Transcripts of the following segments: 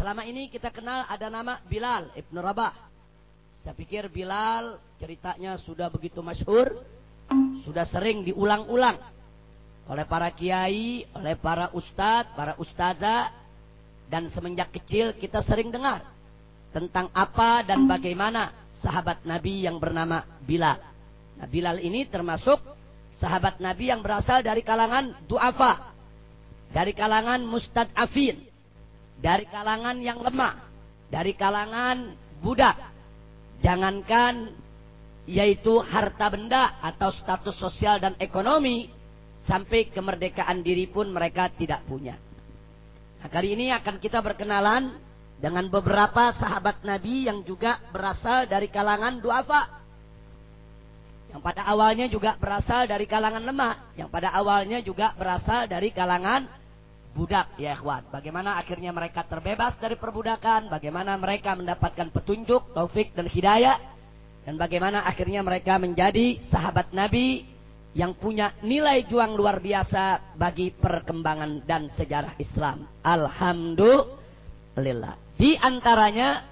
Selama ini kita kenal ada nama Bilal Ibn Rabah. Saya pikir Bilal ceritanya sudah begitu masyhur, sudah sering diulang-ulang oleh para kiai, oleh para ustadz, para ustazah, dan semenjak kecil kita sering dengar tentang apa dan bagaimana sahabat Nabi yang bernama Bilal. Nah, Bilal ini termasuk sahabat Nabi yang berasal dari kalangan du'afa, dari kalangan mustad'afin, dari kalangan yang lemah, dari kalangan budak. Jangankan yaitu harta benda atau status sosial dan ekonomi, sampai kemerdekaan diri pun mereka tidak punya. Nah, kali ini akan kita berkenalan dengan beberapa sahabat Nabi yang juga berasal dari kalangan du'afa, yang pada awalnya juga berasal dari kalangan lemah, yang pada awalnya juga berasal dari kalangan budak, ya ikhwan. Bagaimana akhirnya mereka terbebas dari perbudakan, bagaimana mereka mendapatkan petunjuk, taufik dan hidayah, dan bagaimana akhirnya mereka menjadi sahabat Nabi yang punya nilai juang luar biasa bagi perkembangan dan sejarah Islam. Alhamdulillah. Di antaranya,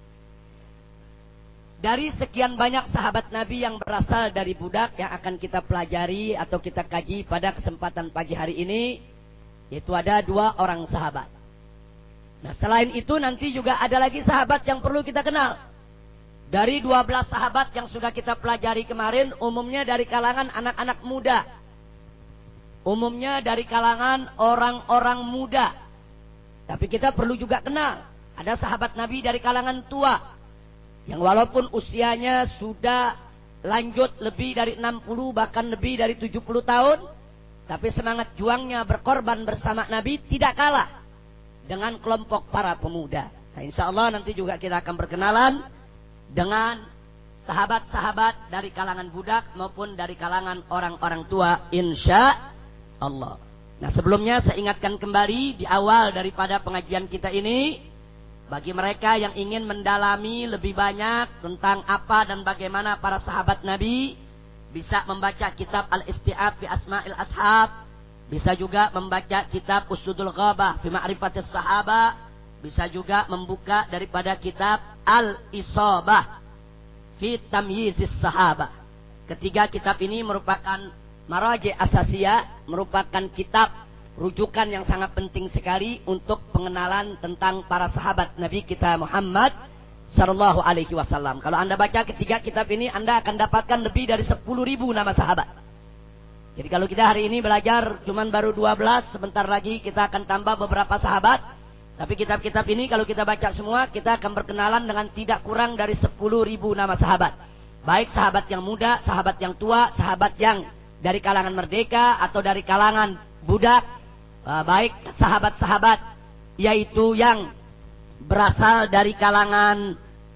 dari sekian banyak sahabat Nabi yang berasal dari budak yang akan kita pelajari atau kita kaji pada kesempatan pagi hari ini, yaitu ada 2 orang sahabat. Nah, selain itu nanti juga ada lagi sahabat yang perlu kita kenal. Dari 12 sahabat yang sudah kita pelajari kemarin, umumnya dari kalangan anak-anak muda. Umumnya dari kalangan orang-orang muda. Tapi kita perlu juga kenal, ada sahabat Nabi dari kalangan tua, yang walaupun usianya sudah lanjut lebih dari 60, bahkan lebih dari 70 tahun, tapi semangat juangnya berkorban bersama Nabi tidak kalah dengan kelompok para pemuda. Nah, insya Allah nanti juga kita akan berkenalan dengan sahabat-sahabat dari kalangan budak maupun dari kalangan orang-orang tua, insya Allah. Nah, sebelumnya saya ingatkan kembali di awal daripada pengajian kita ini, bagi mereka yang ingin mendalami lebih banyak tentang apa dan bagaimana para sahabat Nabi, bisa membaca kitab Al-Isti'ab fi Asma'il Ashab, bisa juga membaca kitab Usudul Ghabah fi Ma'rifatis Sahaba, bisa juga membuka daripada kitab Al-Isabah fi Tamyizis Sahaba. Ketiga kitab ini merupakan maraji' asasiyah, merupakan kitab rujukan yang sangat penting sekali untuk pengenalan tentang para sahabat Nabi kita Muhammad Sallallahu alaihi wasallam. Kalau Anda baca ketiga kitab ini, Anda akan dapatkan lebih dari 10.000 nama sahabat. Jadi kalau kita hari ini belajar cuman baru 12, sebentar lagi kita akan tambah beberapa sahabat. Tapi kitab-kitab ini kalau kita baca semua, kita akan berkenalan dengan tidak kurang dari 10.000 nama sahabat. Baik sahabat yang muda, sahabat yang tua, sahabat yang dari kalangan merdeka atau dari kalangan budak. Baik sahabat-sahabat yaitu yang berasal dari kalangan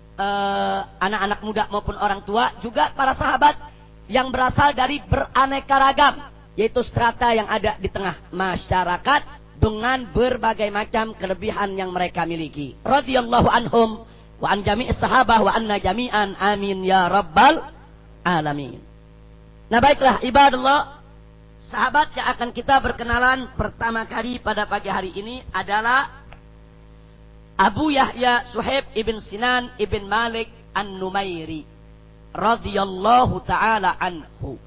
anak-anak muda maupun orang tua, juga para sahabat yang berasal dari beraneka ragam, yaitu strata yang ada di tengah masyarakat dengan berbagai macam kelebihan yang mereka miliki. Radhiyallahu anhum wa an jami'is sahabah wa anna jami'an, amin ya rabbal alamin. Nah, baiklah ibadallah, sahabat yang akan kita berkenalan pertama kali pada pagi hari ini adalah Abu Yahya Suhaib ibn Sinan ibn Malik An-Numairi radhiyallahu ta'ala anhu.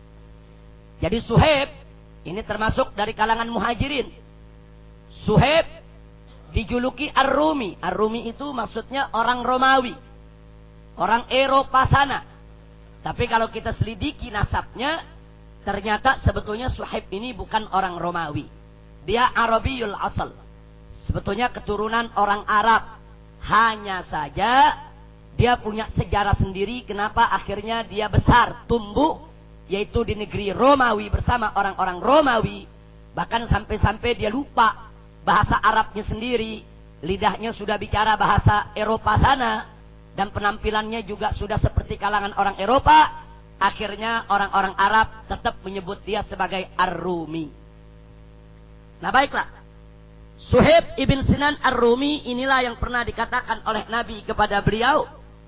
Jadi Suhaib ini termasuk dari kalangan muhajirin. Suhaib dijuluki Ar-Rumi. Ar-Rumi itu maksudnya orang Romawi, orang Eropa sana. Tapi kalau kita selidiki nasabnya, ternyata sebetulnya Suhaib ini bukan orang Romawi. Dia Arabiyul asal. Sebetulnya keturunan orang Arab. Hanya saja dia punya sejarah sendiri kenapa akhirnya dia besar, tumbuh, yaitu di negeri Romawi bersama orang-orang Romawi. Bahkan sampai-sampai dia lupa bahasa Arabnya sendiri. Lidahnya sudah bicara bahasa Eropa sana. Dan penampilannya juga sudah seperti kalangan orang Eropa. Akhirnya orang-orang Arab tetap menyebut dia sebagai Ar-Rumi. Nah, baiklah. Suhaib ibn Sinan Ar-Rumi inilah yang pernah dikatakan oleh Nabi kepada beliau,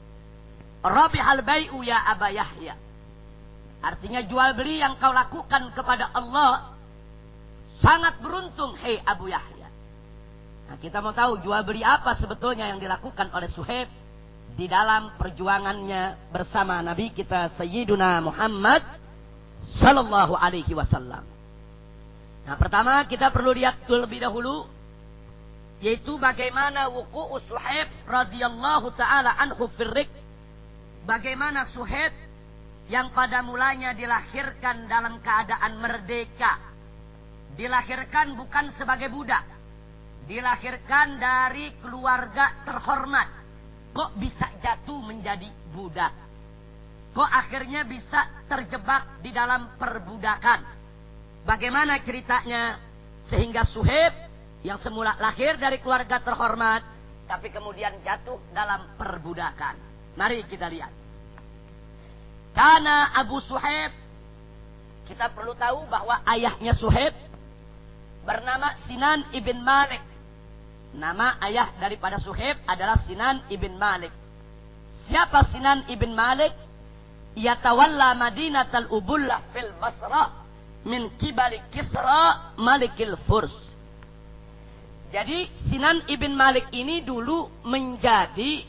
Rabihal bai'u ya Aba Yahya. Artinya jual beli yang kau lakukan kepada Allah sangat beruntung, hei Abu Yahya. Nah, kita mau tahu jual beli apa sebetulnya yang dilakukan oleh Suhaib di dalam perjuangannya bersama Nabi kita Sayyiduna Muhammad sallallahu alaihi wasallam. Nah, pertama kita perlu lihat terlebih dahulu yaitu bagaimana wuqu'u Suhaib radhiyallahu taala anhu firriq. Bagaimana Suhaib yang pada mulanya dilahirkan dalam keadaan merdeka. Dilahirkan bukan sebagai budak. Dilahirkan dari keluarga terhormat. Kok bisa jatuh menjadi budak? Kok akhirnya bisa terjebak di dalam perbudakan? Bagaimana ceritanya? Sehingga Suhaib yang semula lahir dari keluarga terhormat, tapi kemudian jatuh dalam perbudakan. Mari kita lihat. Karena Abu Suhaib, kita perlu tahu bahwa ayahnya Suhaib bernama Sinan ibn Malik. Nama ayah daripada Suhaib adalah Sinan ibn Malik. Siapa Sinan ibn Malik? Yatawalla Madinatal Ubullah fil Basra min kibali Kisra Malikil Furs. Jadi Sinan ibn Malik ini dulu menjadi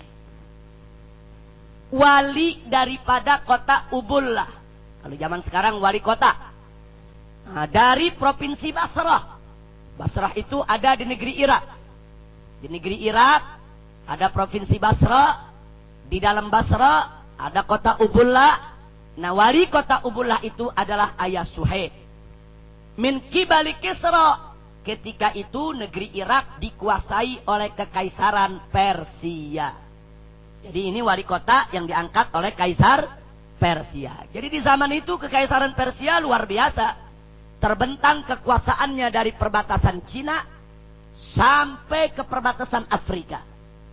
wali daripada kota Ubullah. Kalau zaman sekarang wali kota. Nah, dari provinsi Basrah. Basrah itu ada di negeri Irak. Di negeri Irak ada provinsi Basra. Di dalam Basra ada kota Ubullah. Nah, wali kota Ubullah itu adalah ayah Suhaib. Min kibali Kisra. Ketika itu negeri Irak dikuasai oleh kekaisaran Persia. Jadi ini wali kota yang diangkat oleh kaisar Persia. Jadi di zaman itu kekaisaran Persia luar biasa. Terbentang kekuasaannya dari perbatasan Cina sampai ke perbatasan Afrika.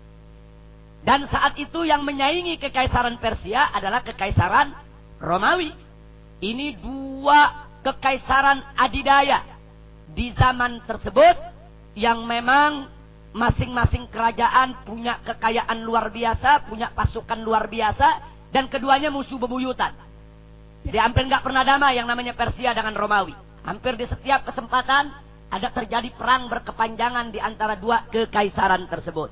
Dan saat itu yang menyaingi kekaisaran Persia adalah kekaisaran Romawi. Ini dua kekaisaran adidaya di zaman tersebut yang memang masing-masing kerajaan punya kekayaan luar biasa, punya pasukan luar biasa, dan keduanya musuh bebuyutan. Jadi hampir nggak pernah damai yang namanya Persia dengan Romawi. Hampir di setiap kesempatan ada terjadi perang berkepanjangan di antara dua kekaisaran tersebut.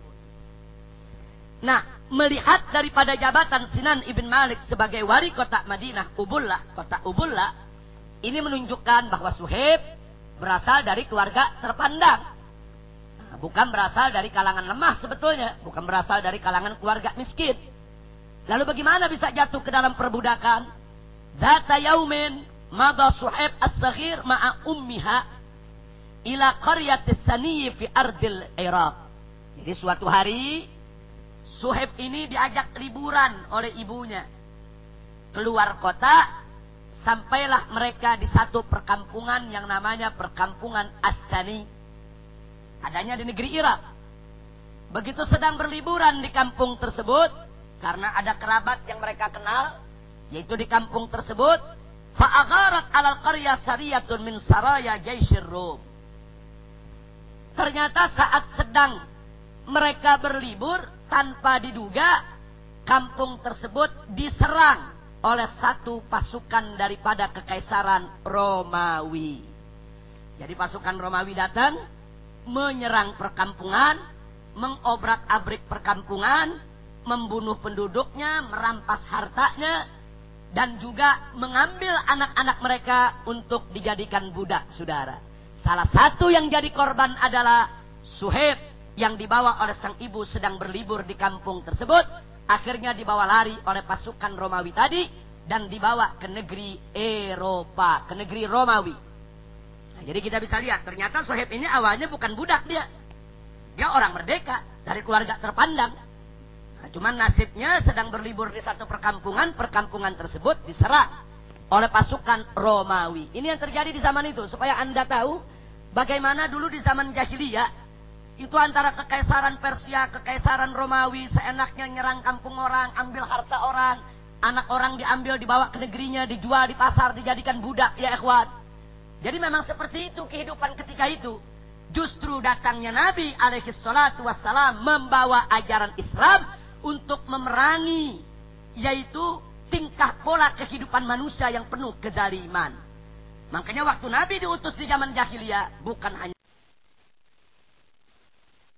Nah, melihat daripada jabatan Sinan ibn Malik sebagai wali kota Madinah Ubullah, kota Ubullah, ini menunjukkan bahwa Suhaib berasal dari keluarga terpandang. Nah, bukan berasal dari kalangan lemah sebetulnya, bukan berasal dari kalangan keluarga miskin. Lalu bagaimana bisa jatuh ke dalam perbudakan? Zata yaumin madha Suhaib as-saghir ma'a ummiha ila qaryatis Saniyy fi ardil Iraq. Jadi suatu hari Suhaib ini diajak liburan oleh ibunya keluar kota, sampailah mereka di satu perkampungan yang namanya perkampungan As-Sani. Adanya di negeri Irak. Begitu sedang berliburan di kampung tersebut, karena ada kerabat yang mereka kenal, yaitu di kampung tersebut, fa'agharat alal qarya sariyatun min saraya jaishir Rum. Ternyata saat sedang mereka berlibur, tanpa diduga, kampung tersebut diserang oleh satu pasukan daripada kekaisaran Romawi. Jadi pasukan Romawi datang, menyerang perkampungan, mengobrak-abrik perkampungan, membunuh penduduknya, merampas hartanya, dan juga mengambil anak-anak mereka untuk dijadikan budak, saudara. Salah satu yang jadi korban adalah Suhaib yang dibawa oleh sang ibu sedang berlibur di kampung tersebut. Akhirnya dibawa lari oleh pasukan Romawi tadi dan dibawa ke negeri Eropa, ke negeri Romawi. Nah, jadi kita bisa lihat ternyata Suhaib ini awalnya bukan budak dia. Dia orang merdeka dari keluarga terpandang. Nah, cuman nasibnya sedang berlibur di satu perkampungan, perkampungan tersebut diserang oleh pasukan Romawi. Ini yang terjadi di zaman itu, supaya Anda tahu bagaimana dulu di zaman jahiliyah itu antara kekaisaran Persia, kekaisaran Romawi seenaknya nyerang kampung orang, ambil harta orang, anak orang diambil dibawa ke negerinya, dijual di pasar, dijadikan budak, ya ikhwan. Jadi memang seperti itu kehidupan ketika itu. Justru datangnya Nabi alaihi salatu wassalam membawa ajaran Islam untuk memerangi, yaitu tingkah pola kehidupan manusia yang penuh kezaliman. Makanya waktu Nabi diutus di zaman jahiliyah, bukan hanya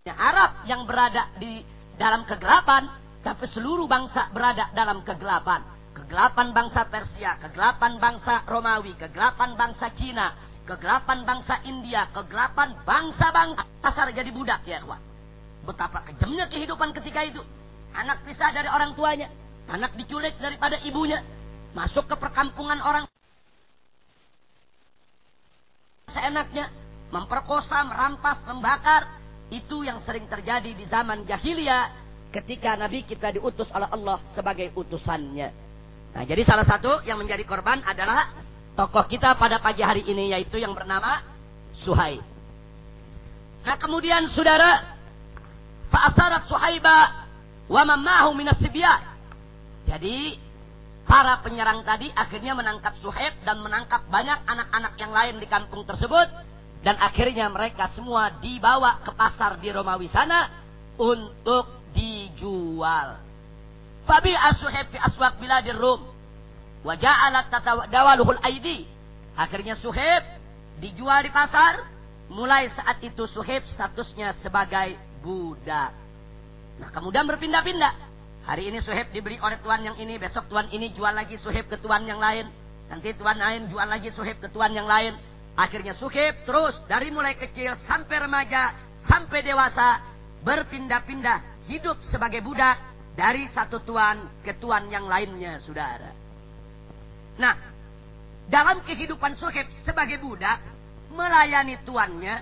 Arab yang berada di dalam kegelapan, tapi seluruh bangsa berada dalam kegelapan. Kegelapan bangsa Persia, kegelapan bangsa Romawi, kegelapan bangsa Cina, kegelapan bangsa India, kegelapan bangsa-bangsa kasar jadi budak ya kawan. Betapa kejamnya kehidupan ketika itu. Anak pisah dari orang tuanya, anak diculik daripada ibunya, masuk ke perkampungan orang seenaknya, memperkosa, merampas, membakar. Itu yang sering terjadi di zaman jahiliyah ketika Nabi kita diutus oleh Allah sebagai utusannya. Nah, jadi salah satu yang menjadi korban adalah tokoh kita pada pagi hari ini, yaitu yang bernama Suhaib. Nah, kemudian saudara, fa'asarat Suhaiba wa mammahu minas sibyan. Jadi para penyerang tadi akhirnya menangkap Suhaib dan menangkap banyak anak-anak yang lain di kampung tersebut. Dan akhirnya mereka semua dibawa ke pasar di Romawi sana untuk dijual. Fabi'a Suhaib fi aswaq biladir Rum wa ja'alat tatadawaluhul aidi. Akhirnya Suhaib dijual di pasar. Mulai saat itu Suhaib statusnya sebagai budak. Nah, kemudian berpindah-pindah. Hari ini Suhaib dibeli oleh tuan yang ini, besok tuan ini jual lagi Suhaib ke tuan yang lain. Nanti tuan lain jual lagi Suhaib ke tuan yang lain. Akhirnya Suhaib terus dari mulai kecil sampai remaja, sampai dewasa, berpindah-pindah hidup sebagai budak dari satu tuan ke tuan yang lainnya, saudara. Nah, dalam kehidupan Suhaib sebagai budak, melayani tuannya,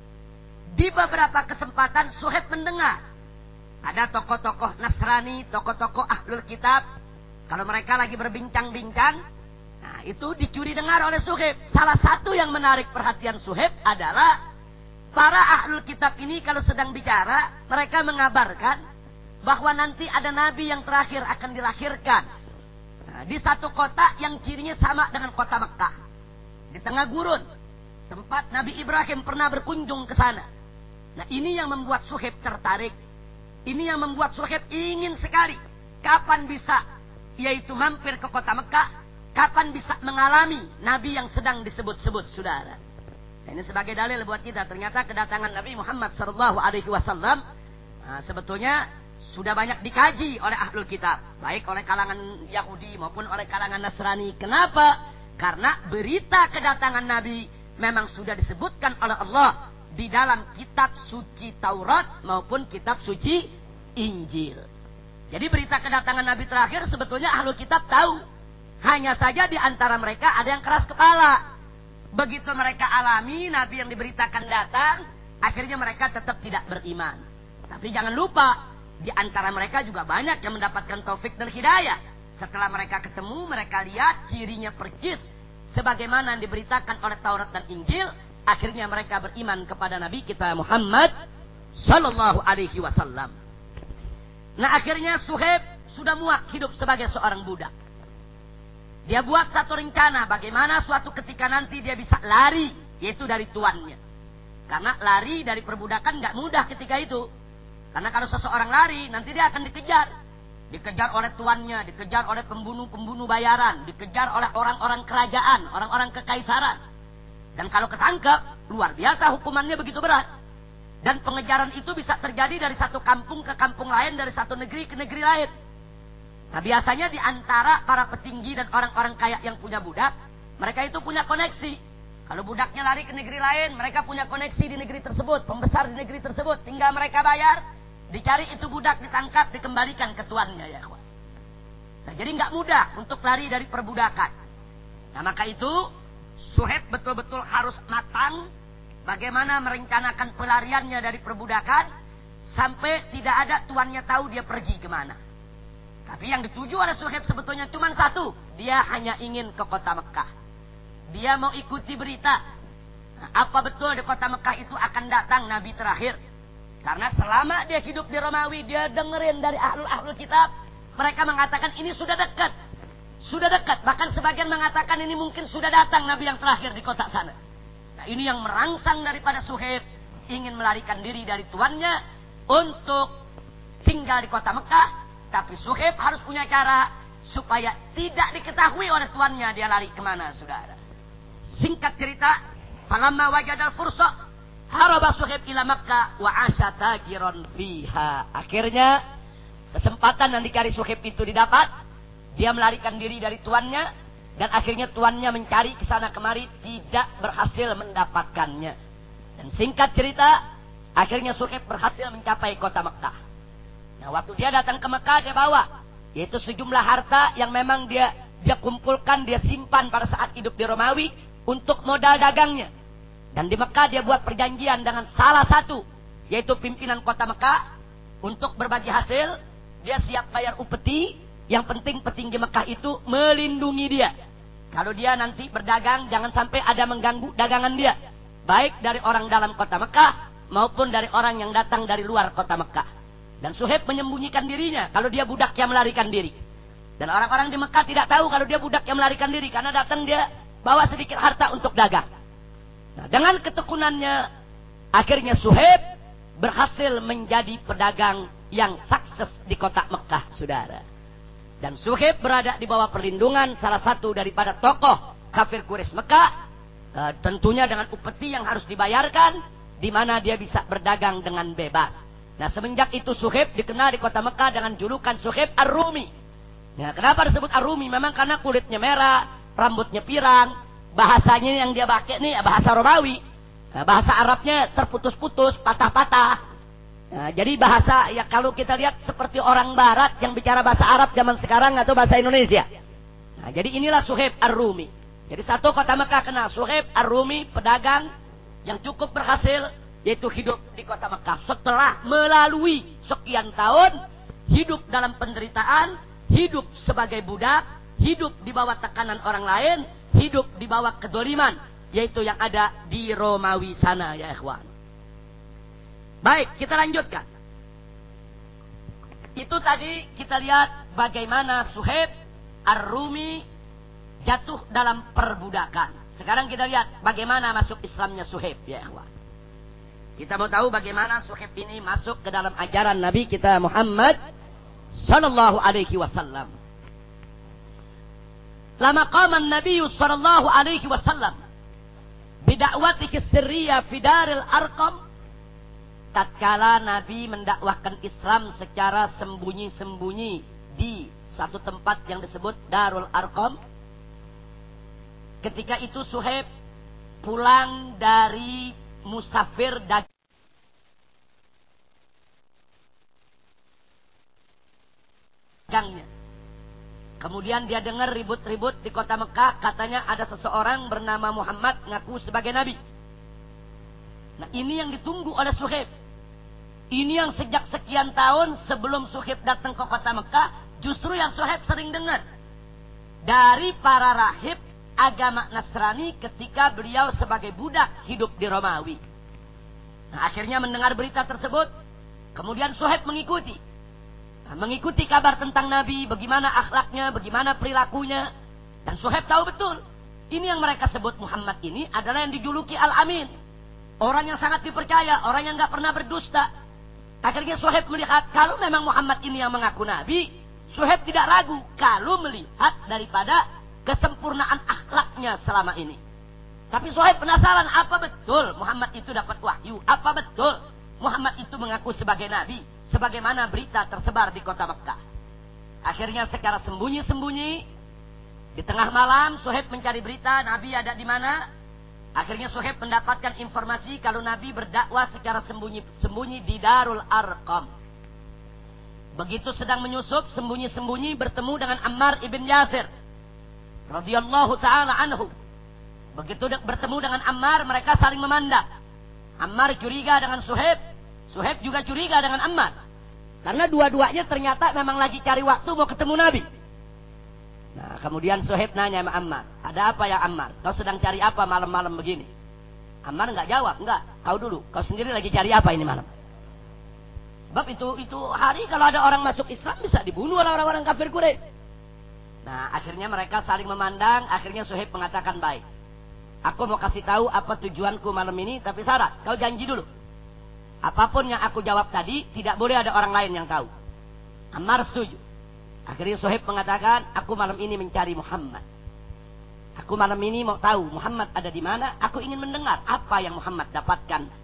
di beberapa kesempatan Suhaib mendengar ada tokoh-tokoh Nasrani, tokoh-tokoh Ahlul Kitab, kalau mereka lagi berbincang-bincang, nah, itu dicuri dengar oleh Suhaib. Salah satu yang menarik perhatian Suhaib adalah para Ahlul Kitab ini kalau sedang bicara, mereka mengabarkan bahwa nanti ada Nabi yang terakhir akan dilahirkan. Nah, di satu kota yang cirinya sama dengan kota Mekkah. Di tengah gurun. Tempat Nabi Ibrahim pernah berkunjung ke sana. Nah, ini yang membuat Suhaib tertarik. Ini yang membuat Suhaib ingin sekali. Kapan bisa yaitu mampir ke kota Mekkah. Kapan bisa mengalami Nabi yang sedang disebut-sebut, saudara. Nah, ini sebagai dalil buat kita. Ternyata kedatangan Nabi Muhammad SAW sebetulnya sudah banyak dikaji oleh Ahlul Kitab. Baik oleh kalangan Yahudi maupun oleh kalangan Nasrani. Kenapa? Karena berita kedatangan Nabi memang sudah disebutkan oleh Allah di dalam kitab suci Taurat maupun kitab suci Injil. Jadi berita kedatangan Nabi terakhir sebetulnya Ahlul Kitab tahu. Hanya saja di antara mereka ada yang keras kepala. Begitu mereka alami Nabi yang diberitakan datang, akhirnya mereka tetap tidak beriman. Tapi jangan lupa, di antara mereka juga banyak yang mendapatkan taufik dan hidayah. Setelah mereka ketemu, mereka lihat cirinya percis sebagaimana yang diberitakan oleh Taurat dan Injil, akhirnya mereka beriman kepada Nabi kita Muhammad sallallahu alaihi wasallam. Nah, akhirnya Suhaib sudah muak hidup sebagai seorang budak. Dia buat satu rencana bagaimana suatu ketika nanti dia bisa lari, yaitu dari tuannya. Karena lari dari perbudakan nggak mudah ketika itu. Karena kalau seseorang lari, nanti dia akan dikejar. Dikejar oleh tuannya, dikejar oleh pembunuh-pembunuh bayaran, dikejar oleh orang-orang kerajaan, orang-orang kekaisaran. Dan kalau ketangkep, luar biasa hukumannya begitu berat. Dan pengejaran itu bisa terjadi dari satu kampung ke kampung lain, dari satu negeri ke negeri lain. Nah, biasanya di antara para petinggi dan orang-orang kaya yang punya budak, mereka itu punya koneksi. Kalau budaknya lari ke negeri lain, mereka punya koneksi di negeri tersebut, pembesar di negeri tersebut. Tinggal mereka bayar, dicari itu budak, ditangkap, dikembalikan ke tuannya. Ya, nah, jadi nggak mudah untuk lari dari perbudakan. Nah, maka itu Suhaib betul-betul harus matang bagaimana merencanakan pelariannya dari perbudakan sampai tidak ada tuannya tahu dia pergi kemana. Tapi yang dituju oleh Suhaib sebetulnya cuma satu. Dia hanya ingin ke kota Mekkah. Dia mau ikuti berita. Nah, apa betul di kota Mekkah itu akan datang Nabi terakhir. Karena selama dia hidup di Romawi, dia dengerin dari Ahlul Kitab. Mereka mengatakan ini sudah dekat. Sudah dekat. Bahkan sebagian mengatakan ini mungkin sudah datang Nabi yang terakhir di kota sana. Nah, ini yang merangsang daripada Suhaib. Ingin melarikan diri dari tuannya untuk tinggal di kota Mekkah. Tapi Suhaib harus punya cara supaya tidak diketahui oleh tuannya dia lari kemana, saudara. Singkat cerita, falamma wajadal fursa, Haraba Suhaib ila Makkah wa asya tajiran fiha. Akhirnya kesempatan yang dicari Suhaib itu didapat. Dia melarikan diri dari tuannya dan akhirnya tuannya mencari ke sana kemari tidak berhasil mendapatkannya. Dan singkat cerita, akhirnya Suhaib berhasil mencapai kota Makkah. Nah, waktu dia datang ke Makkah dia bawa yaitu sejumlah harta yang memang dia kumpulkan, dia simpan pada saat hidup di Romawi untuk modal dagangnya. Dan di Mekah dia buat perjanjian dengan salah satu, yaitu pimpinan kota Mekah, untuk berbagi hasil. Dia siap bayar upeti, yang penting petinggi Mekah itu melindungi dia. Kalau dia nanti berdagang, jangan sampai ada mengganggu dagangan dia. Baik dari orang dalam kota Mekah, maupun dari orang yang datang dari luar kota Mekah. Dan Suhaib menyembunyikan dirinya, kalau dia budak yang melarikan diri. Dan orang-orang di Mekah tidak tahu kalau dia budak yang melarikan diri, karena datang dia bawa sedikit harta untuk dagang. Nah, dengan ketekunannya, akhirnya Suhaib berhasil menjadi pedagang yang sukses di kota Mekah, saudara. Dan Suhaib berada di bawah perlindungan salah satu daripada tokoh kafir Quraisy Mekah, tentunya dengan upeti yang harus dibayarkan, di mana dia bisa berdagang dengan bebas. Nah, semenjak itu Suhaib dikenal di kota Mekah dengan julukan Suhaib Ar-Rumi. Nah, kenapa disebut Ar-Rumi? Memang karena kulitnya merah, rambutnya pirang. Bahasanya yang dia pakai nih bahasa Romawi. Nah, bahasa Arabnya terputus-putus, patah-patah. Nah, jadi bahasa ya kalau kita lihat seperti orang barat yang bicara bahasa Arab zaman sekarang atau bahasa Indonesia. Nah, jadi inilah Suhaib Ar-Rumi. Jadi satu kota Mekah kenal Suhaib Ar-Rumi, pedagang yang cukup berhasil, yaitu hidup di kota Mekah. Setelah melalui sekian tahun hidup dalam penderitaan, hidup sebagai budak, hidup di bawah tekanan orang lain, hidup di bawah kedoliman, yaitu yang ada di Romawi sana, ya ikhwan. Baik, kita lanjutkan. Itu tadi kita lihat bagaimana Suhaib Ar-Rumi jatuh dalam perbudakan. Sekarang kita lihat bagaimana masuk Islamnya Suhaib, ya ikhwan. Kita mau tahu bagaimana Suhaib ini masuk ke dalam ajaran Nabi kita Muhammad sallallahu alaihi wasallam. Lama qama Nabi sallallahu alaihi wasallam bidakwatihi sirriyah fi Daril Arqam, tatkala Nabi mendakwahkan Islam secara sembunyi-sembunyi di satu tempat yang disebut Darul Arqam. Ketika itu Suhaib pulang dari musafir dagangnya. Kemudian dia dengar ribut-ribut di kota Mekah. Katanya ada seseorang bernama Muhammad ngaku sebagai Nabi. Nah, ini yang ditunggu oleh Suhaib. Ini yang sejak sekian tahun sebelum Suhaib datang ke kota Mekah, justru yang Suhaib sering dengar dari para rahib agama Nasrani ketika beliau sebagai budak hidup di Romawi. Nah, akhirnya mendengar berita tersebut, kemudian Suhaib mengikuti kabar tentang Nabi, bagaimana akhlaknya, bagaimana perilakunya. Dan Suhaib tahu betul, ini yang mereka sebut Muhammad ini adalah yang dijuluki Al-Amin. Orang yang sangat dipercaya, orang yang gak pernah berdusta. Akhirnya Suhaib melihat, kalau memang Muhammad ini yang mengaku Nabi, Suhaib tidak ragu kalau melihat daripada kesempurnaan akhlaknya selama ini. Tapi Suhaib penasaran, apa betul Muhammad itu dapat wahyu? Apa betul Muhammad itu mengaku sebagai Nabi? Sebagaimana berita tersebar di kota Mekah. Akhirnya secara sembunyi-sembunyi, di tengah malam Suhaib mencari berita Nabi ada di mana. Akhirnya Suhaib mendapatkan informasi kalau Nabi berdakwah secara sembunyi-sembunyi di Darul Arqam. Begitu sedang menyusup, sembunyi-sembunyi bertemu dengan Ammar ibn Yasir radhiyallahu ta'ala anhu. Begitu bertemu dengan Ammar, mereka saling memandang. Ammar curiga dengan Suhaib, Suhaib juga curiga dengan Ammar. Karena dua-duanya ternyata memang lagi cari waktu mau ketemu Nabi. Nah, kemudian Suhaib nanya sama Ammar, ada apa ya Ammar? Kau sedang cari apa malam-malam begini? Ammar enggak jawab, enggak. Kau dulu, kau sendiri lagi cari apa ini malam? Sebab itu hari kalau ada orang masuk Islam bisa dibunuh oleh orang-orang kafir Quraisy. Nah, akhirnya mereka saling memandang. Akhirnya Suhaib mengatakan, baik, aku mau kasih tahu apa tujuanku malam ini, tapi syarat, kau janji dulu. Apapun yang aku jawab tadi, tidak boleh ada orang lain yang tahu. Ammar setuju. Akhirnya Suhaib mengatakan, aku malam ini mencari Muhammad. Aku malam ini mau tahu Muhammad ada di mana. Aku ingin mendengar apa yang Muhammad dapatkan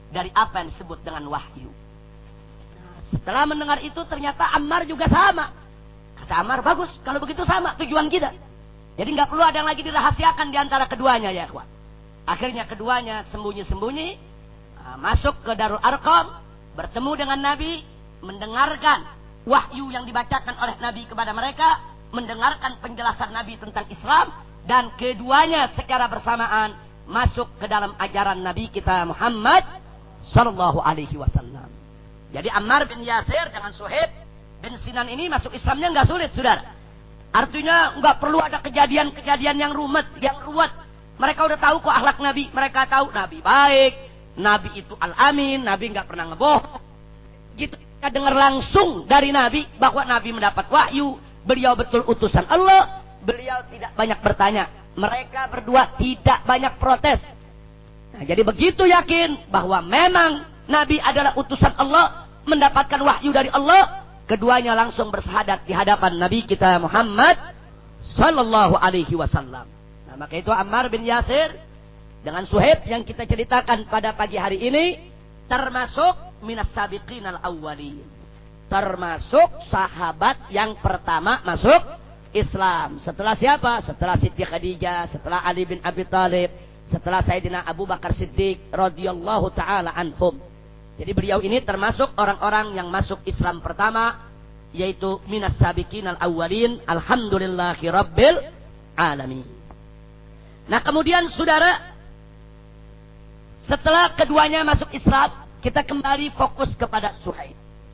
dari apa yang disebut dengan wahyu. Setelah mendengar itu ternyata Ammar juga sama. Kata Ammar, bagus kalau begitu sama tujuan kita. Jadi nggak perlu ada yang lagi dirahasiakan di antara keduanya ya ikhwan. Akhirnya keduanya sembunyi-sembunyi masuk ke Darul Arqam, bertemu dengan Nabi, mendengarkan wahyu yang dibacakan oleh Nabi kepada mereka, mendengarkan penjelasan Nabi tentang Islam, dan keduanya secara bersamaan masuk ke dalam ajaran Nabi kita Muhammad sallallahu alaihi wasallam. Jadi Ammar bin Yasir dengan Suhaib bin Sinan ini masuk Islamnya nggak sulit, saudara. Artinya nggak perlu ada kejadian-kejadian yang rumet, yang ruwet. Mereka udah tahu kok akhlak Nabi. Mereka tahu Nabi baik, Nabi itu al-amin, Nabi nggak pernah ngebohong. Gitu kita dengar langsung dari Nabi bahwa Nabi mendapat wahyu, beliau betul utusan Allah, beliau tidak banyak bertanya. Mereka berdua tidak banyak protes. Nah, jadi begitu yakin bahwa memang Nabi adalah utusan Allah, mendapatkan wahyu dari Allah, keduanya langsung bersyahadat di hadapan Nabi kita Muhammad sallallahu alaihi wasallam. Nah, maka itu Ammar bin Yasir dengan Suhaib yang kita ceritakan pada pagi hari ini termasuk minas sabiqinal awwalin. Termasuk sahabat yang pertama masuk Islam. Setelah siapa? Setelah Siti Khadijah, setelah Ali bin Abi Thalib, setelah Sayyidina Abu Bakar Siddiq radhiyallahu taala anhum. Jadi beliau ini termasuk orang-orang yang masuk Islam pertama, yaitu minas sabiqinal awwalin, alhamdulillahi rabbil alamin. Nah, kemudian saudara, setelah keduanya masuk Islam, kita kembali fokus kepada Suhaib.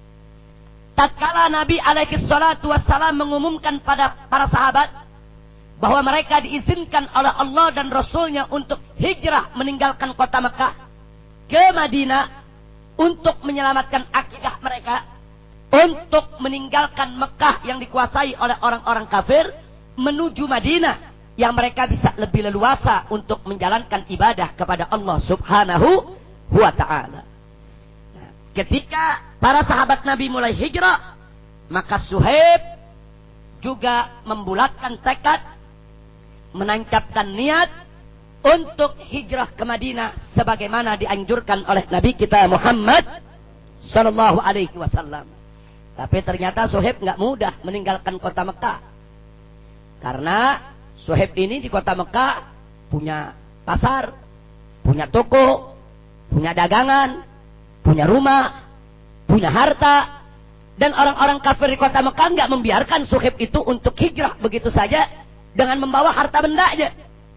Tatkala Nabi alaihi salatu wassalam mengumumkan pada para sahabat bahwa mereka diizinkan oleh Allah dan Rasulnya untuk hijrah meninggalkan kota Mekah ke Madinah, untuk menyelamatkan akidah mereka, untuk meninggalkan Mekah yang dikuasai oleh orang-orang kafir, menuju Madinah yang mereka bisa lebih leluasa untuk menjalankan ibadah kepada Allah subhanahu wa ta'ala. Nah, ketika para sahabat Nabi mulai hijrah, maka Suhaib juga membulatkan tekad, menancapkan niat untuk hijrah ke Madinah sebagaimana dianjurkan oleh Nabi kita Muhammad sallallahu alaihi wasallam. Tapi ternyata Suhaib nggak mudah meninggalkan kota Mekah. Karena Suhaib ini di kota Mekah punya pasar, punya toko, punya dagangan, punya rumah, punya harta, dan orang-orang kafir di kota Mekah nggak membiarkan Suhaib itu untuk hijrah begitu saja dengan membawa harta bendanya.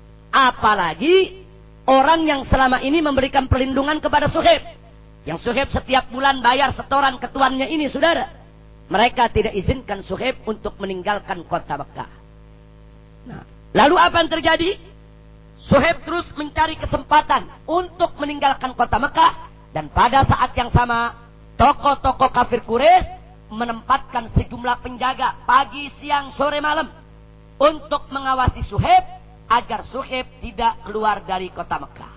Apalagi orang yang selama ini memberikan perlindungan kepada Suhaib, yang Suhaib setiap bulan bayar setoran ke tuannya ini, saudara. Mereka tidak izinkan Suhaib untuk meninggalkan kota Mekah. Nah, lalu apa yang terjadi? Suhaib terus mencari kesempatan untuk meninggalkan kota Mekah, dan pada saat yang sama tokoh-tokoh kafir Quraisy menempatkan sejumlah penjaga pagi, siang, sore, malam untuk mengawasi Suhaib agar Suhaib tidak keluar dari kota Mekah.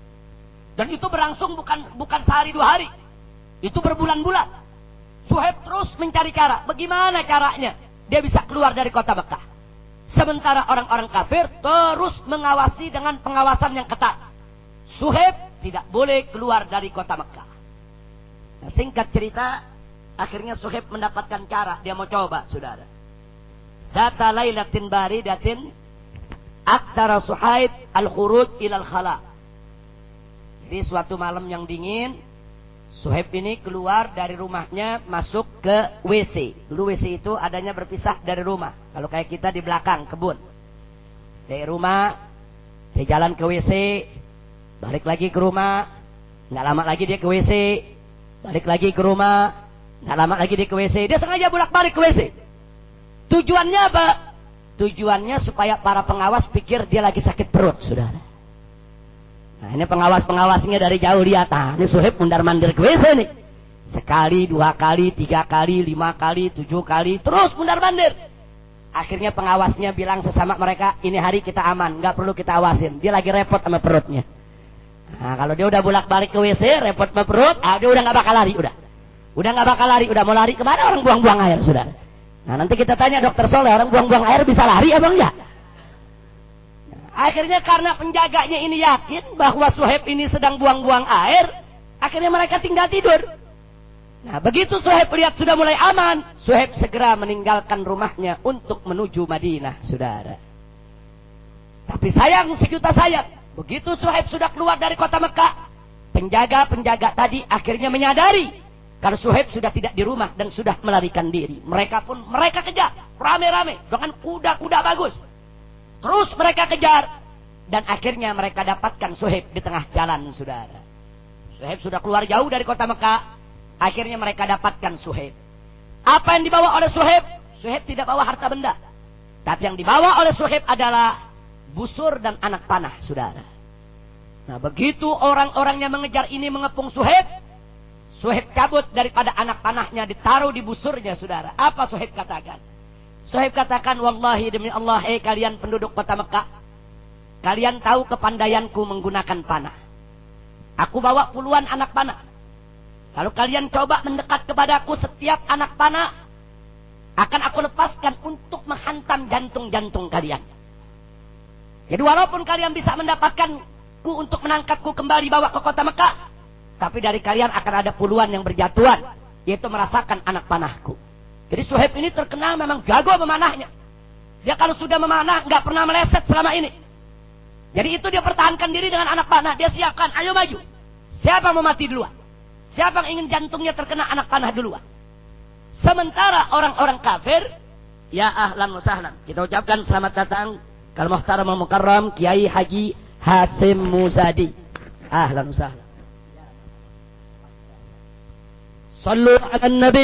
Dan itu berlangsung bukan sehari dua hari. Itu berbulan-bulan. Suhaib terus mencari cara. Bagaimana caranya dia bisa keluar dari kota Mekah. Sementara orang-orang kafir terus mengawasi dengan pengawasan yang ketat. Suhaib tidak boleh keluar dari kota Mekah. Nah, singkat cerita, akhirnya Suhaib mendapatkan cara. Dia mau coba, saudara. Data lailatin baridatin aktara Suhaib al-khuruj ilal khala. Jadi suatu malam yang dingin, Suhaib ini keluar dari rumahnya masuk ke WC. Dulu WC itu adanya berpisah dari rumah. Kalau kayak kita di belakang kebun. Dari rumah, dia jalan ke WC, balik lagi ke rumah, nggak lama lagi dia ke WC, balik lagi ke rumah, nggak lama lagi dia ke WC. Dia sengaja bolak-balik ke WC. Tujuannya apa? Tujuannya supaya para pengawas pikir dia lagi sakit perut, saudara. Nah, ini pengawas-pengawasnya dari jauh lihat. Nah, ini Suhaib mundar-mandir ke WC nih. Sekali, 2 kali, 3 kali, 5 kali, 7 kali, terus mundar-mandir. Akhirnya pengawasnya bilang sesama mereka, ini hari kita aman, nggak perlu kita awasin. Dia lagi repot sama perutnya. Nah, kalau dia udah bolak-balik ke WC, repot sama perut, dia udah nggak bakal lari, udah nggak bakal lari, udah mau lari kemana? Orang buang-buang air, saudara. Nah, nanti kita tanya Dokter Soleh, orang buang-buang air bisa lari apa enggak? Akhirnya karena penjaganya ini yakin bahwa Suhaib ini sedang buang-buang air, Akhirnya mereka tinggal tidur. Nah, begitu Suhaib lihat sudah mulai aman, Suhaib segera meninggalkan rumahnya untuk menuju Madinah, saudara. Tapi sayang, sejuta sayang, begitu Suhaib sudah keluar dari kota Mekah, penjaga-penjaga tadi akhirnya menyadari kalau Suhaib sudah tidak di rumah dan sudah melarikan diri. Mereka kejar rame-rame dengan kuda-kuda bagus. Terus mereka kejar dan akhirnya mereka dapatkan Suhaib di tengah jalan, saudara. Suhaib sudah keluar jauh dari kota Mekah. Akhirnya mereka dapatkan Suhaib. Apa yang dibawa oleh Suhaib? Suhaib tidak bawa harta benda. Tapi yang dibawa oleh Suhaib adalah busur dan anak panah, saudara. Nah, begitu orang-orangnya mengejar ini mengepung Suhaib, Suhaib cabut daripada anak panahnya, ditaruh di busurnya, saudara. Apa Suhaib katakan? Suhaib katakan, wallahi demi Allah, kalian penduduk kota Mekah, kalian tahu kepandaianku menggunakan panah. Aku bawa puluhan anak panah. Kalau kalian coba mendekat kepadaku, setiap anak panah akan aku lepaskan untuk menghantam jantung-jantung kalian. Jadi walaupun kalian bisa mendapatkanku untuk menangkapku kembali bawa ke kota Mekah, tapi dari kalian akan ada puluhan yang berjatuhan, yaitu merasakan anak panahku. Jadi Suhaib ini terkenal memang jago memanahnya. Dia kalau sudah memanah nggak pernah meleset selama ini. Jadi itu dia pertahankan diri dengan anak panah. Dia siapkan, ayo maju. Siapa mau mati duluan? Siapa yang ingin jantungnya terkena anak panah duluan? Sementara orang-orang kafir, ya ahlan wa sahlan. Kita ucapkan selamat datang kal muhtaram al mukarram Kiai Haji Hasim Muzadi. Ahlan wa sahlan. Sallu ala nabi.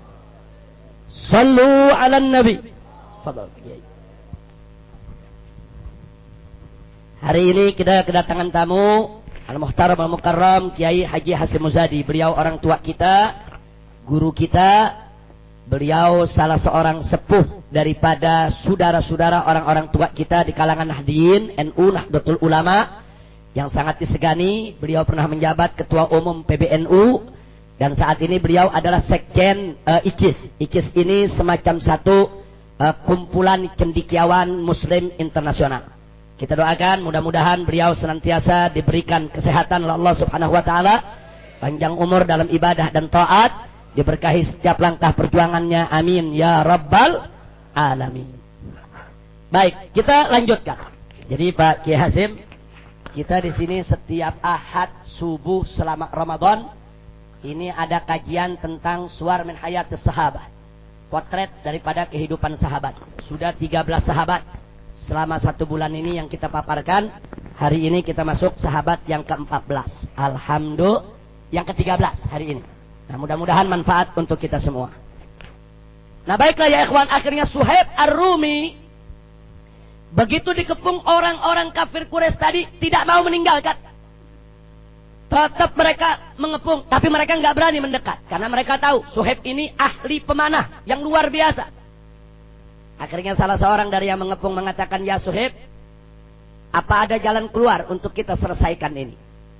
Sallu ala nabi. Fadal Kiai. Hari ini kita kedatangan tamu Al-Muhtaram Al-Mukarram Kiai Haji Hasim Muzadi. Beliau orang tua kita, guru kita. Beliau salah seorang sepuh daripada saudara-saudara orang-orang tua kita di kalangan Nahdliyin NU Nahdlatul Ulama yang sangat disegani. Beliau pernah menjabat ketua umum PBNU dan saat ini beliau adalah sekjen IKIS. IKIS ini semacam satu kumpulan cendekiawan Muslim internasional. Kita doakan mudah-mudahan beliau senantiasa diberikan kesehatan oleh Allah Subhanahu wa taala, panjang umur dalam ibadah dan taat, diberkahi setiap langkah perjuangannya. Amin ya rabbal alamin. Baik, kita lanjutkan. Jadi Pak Kiai Hasim, kita di sini setiap Ahad subuh selama Ramadan ini ada kajian tentang Suwar min Hayatus Sahabat. Potret daripada kehidupan sahabat. Sudah 13 sahabat selama 1 bulan ini yang kita paparkan. Hari ini kita masuk sahabat yang ke-14. Alhamdulillah, yang ke-13 hari ini. Nah, mudah-mudahan manfaat untuk kita semua. Nah, baiklah ya ikhwan, akhirnya Suhaib Ar-Rumi begitu dikepung orang-orang kafir Quraisy tadi tidak mau meninggalkan. Tetap mereka mengepung, tapi mereka nggak berani mendekat karena mereka tahu Suhaib ini ahli pemanah yang luar biasa. Akhirnya salah seorang dari yang mengepung mengatakan, ya Suhaib, apa ada jalan keluar untuk kita selesaikan ini?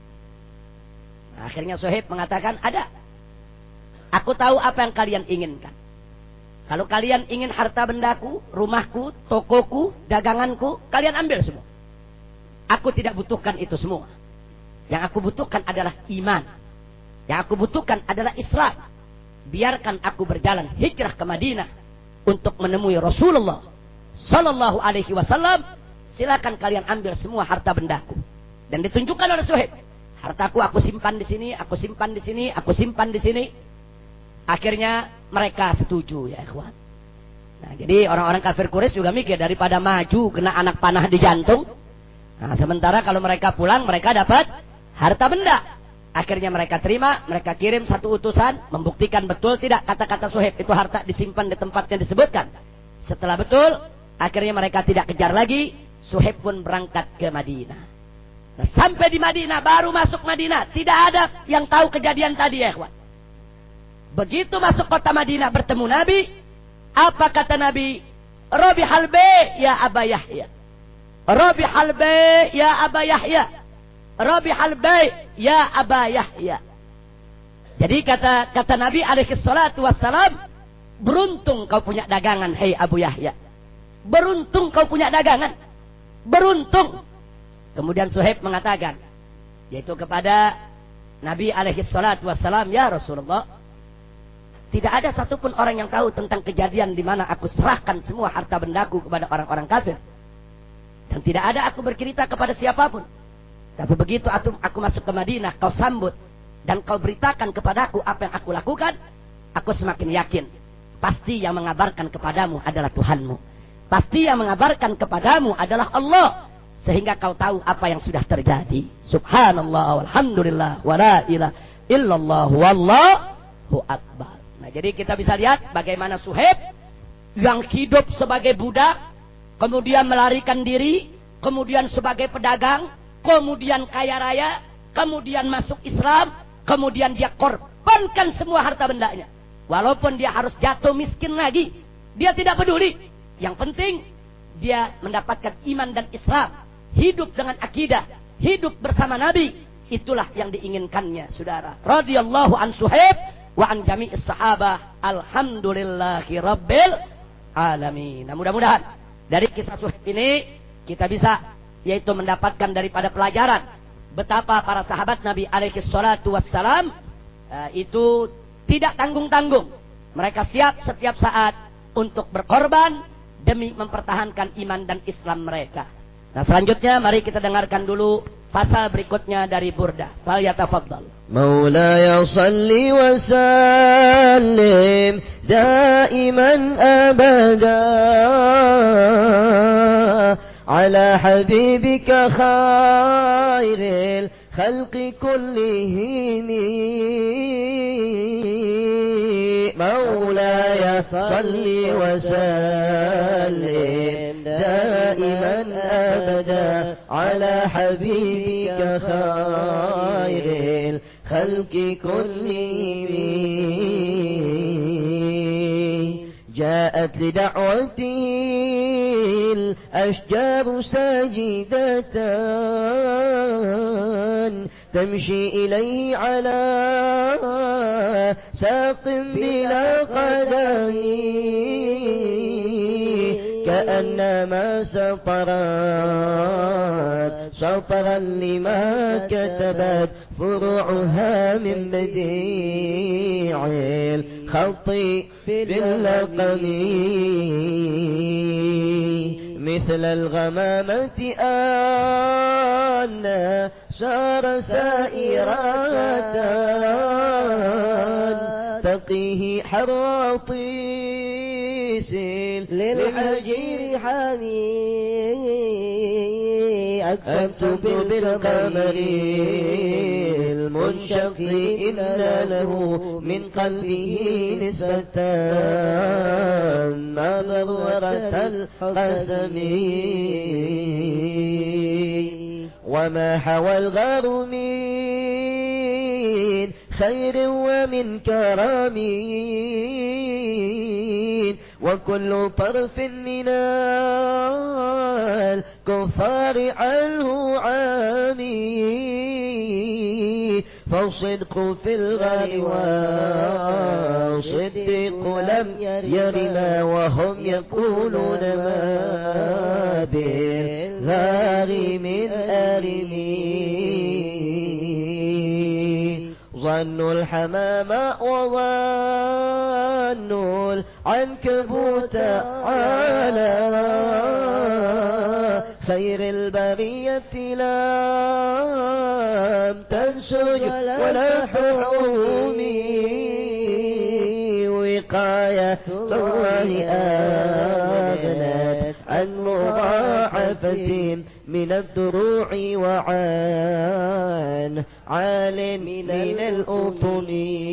Nah, akhirnya Suhaib mengatakan, ada. Aku tahu apa yang kalian inginkan. Kalau kalian ingin harta bendaku, rumahku, tokoku, daganganku, kalian ambil semua. Aku tidak butuhkan itu semua. Yang aku butuhkan adalah iman. Yang aku butuhkan adalah Islam. Biarkan aku berjalan hijrah ke Madinah untuk menemui Rasulullah Sallallahu Alaihi Wasallam. Silakan kalian ambil semua harta bendaku. Dan ditunjukkan oleh Suhaib, hartaku aku simpan di sini, aku simpan di sini, aku simpan di sini. Akhirnya mereka setuju ya ikhwan. Nah, jadi orang-orang kafir Quraisy juga mikir daripada maju kena anak panah di jantung. Nah, sementara kalau mereka pulang mereka dapat harta benda. Akhirnya mereka terima, mereka kirim satu utusan membuktikan betul tidak kata-kata Suhaib itu harta disimpan di tempat yang disebutkan. Setelah betul, akhirnya mereka tidak kejar lagi. Suhaib pun berangkat ke Madinah. Nah, sampai di Madinah, baru masuk Madinah, tidak ada yang tahu kejadian tadi ya ikhwan. Begitu masuk kota Madinah bertemu Nabi, apa kata Nabi? Rabihal bay ya Aba Yahya. Rabihal bay ya Aba Yahya. Rabihal bay ya Aba Yahya. Jadi kata Nabi alaihi salatu wassalam, beruntung kau punya dagangan, hei Abu Yahya. Beruntung kau punya dagangan. Beruntung. Kemudian Suhaib mengatakan, yaitu kepada Nabi alaihi salatu wassalam, ya Rasulullah, tidak ada satupun orang yang tahu tentang kejadian di mana aku serahkan semua harta bendaku kepada orang-orang kafir. Dan tidak ada aku bercerita kepada siapapun. Tapi begitu aku masuk ke Madinah, kau sambut dan kau beritakan kepadaku apa yang aku lakukan, aku semakin yakin. Pasti yang mengabarkan kepadamu adalah Tuhanmu. Pasti yang mengabarkan kepadamu adalah Allah. Sehingga kau tahu apa yang sudah terjadi. Subhanallah, walhamdulillah, wa la ilaha illallah, wallahu akbar. Nah, jadi kita bisa lihat bagaimana Suhaib yang hidup sebagai budak, kemudian melarikan diri, kemudian sebagai pedagang, kemudian kaya raya, kemudian masuk Islam, kemudian dia korbankan semua harta bendanya. Walaupun dia harus jatuh miskin lagi, dia tidak peduli. Yang penting dia mendapatkan iman dan Islam, hidup dengan akidah, hidup bersama Nabi. Itulah yang diinginkannya, saudara. Radhiyallahu an Suhaib wa an jami'is sahabah. Alhamdulillahi rabbil alamin. Nah, mudah-mudahan dari kisah Suhaib ini kita bisa yaitu mendapatkan daripada pelajaran betapa para sahabat Nabi alaihi salatu wassalam itu tidak tanggung-tanggung. Mereka siap setiap saat untuk berkorban demi mempertahankan iman dan Islam mereka. Nah, selanjutnya mari kita dengarkan dulu pasal berikutnya dari Burdah. Falyatafaddal. Maulaya salli wa sallim daiman abada ala habibika khairil khalqi kullihim. Maulaya salli wa sallim دائما أبدا على حبيبك خير الخلق كلهم. جاءت لدعوته الأشجار ساجدة تمشي إليه على ساق بلا قدم كأنما سطرا لما كتبت فروعها من بديع الخط باللقم. مثل الغمامة أن سار سائرات تقيه حراطيس للحجير حامي أكتب بالقمر المنشق إن له من قلبه نسبة نظرة القسم. وما حوى الغار من خير ومن كرم وكل طرف من الكفار عنه عامي. فالصدق في الغار والصدق لم يرنا وهم يقولون ما بالغار من أرمي. ظنوا الحمام وظنوا العنكبوت على خير البرية لم تنسج ولا حومي. وقاية الله أغنت عن مضاعفة من الدروع وعن عال من الأطم.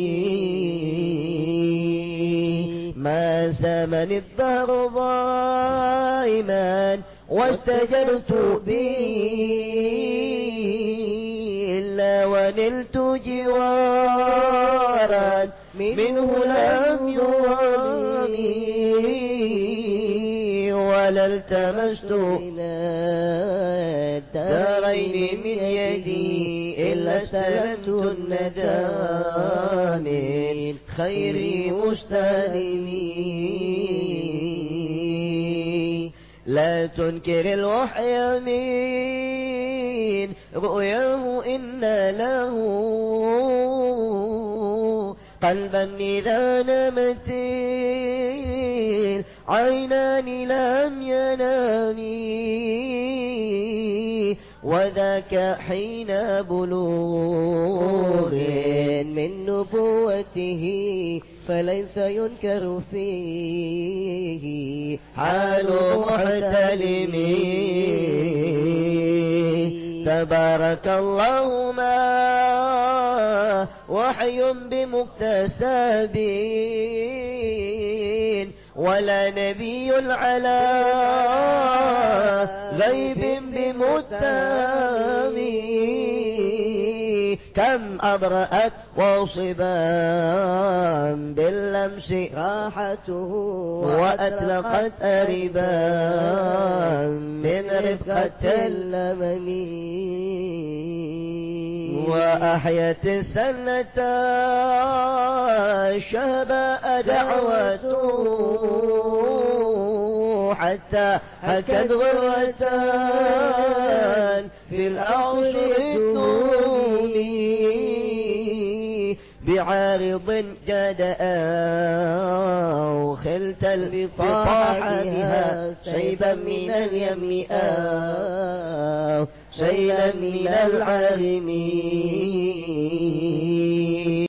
ما سمن الدهر ضائما واستجرت به إلا ونلت جوارا منه لم يراني ولا التمست الدارين من يدي إلا استلمت الندى من خير مستلمين. لا تنكر الوحي من رؤياه إن له قلبا إذا نمت عينان لم ينامي، وذاك حين بلوغ من نبوته، فليس ينكر فيه حال محتلمين. تبارك الله ما وحي بمكتسب، ولا نبي على غيب بمتهم. كم أبرأت وصبا باللمس راحته، وأطلقت أربا من رفقة اللمم، وأحيت السنة شهباء دعوته، حتى هكذا غرة في الأعصر الدوني، بعارض جاد أو خلت البطاح بها، شيبا من اليم أو شيئا من العالمين.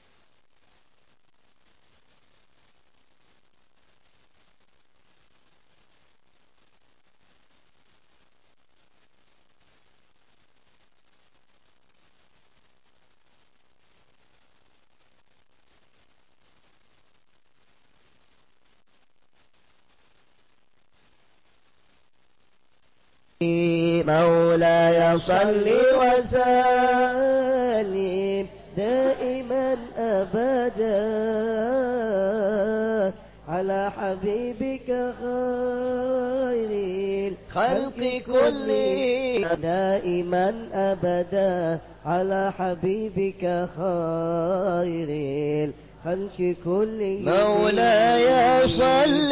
مولاي صل وسلم دائما أبدا على حبيبك خير الخلق كلهم، دائما أبدا على حبيبك خير الخلق كلهم. مولاي صل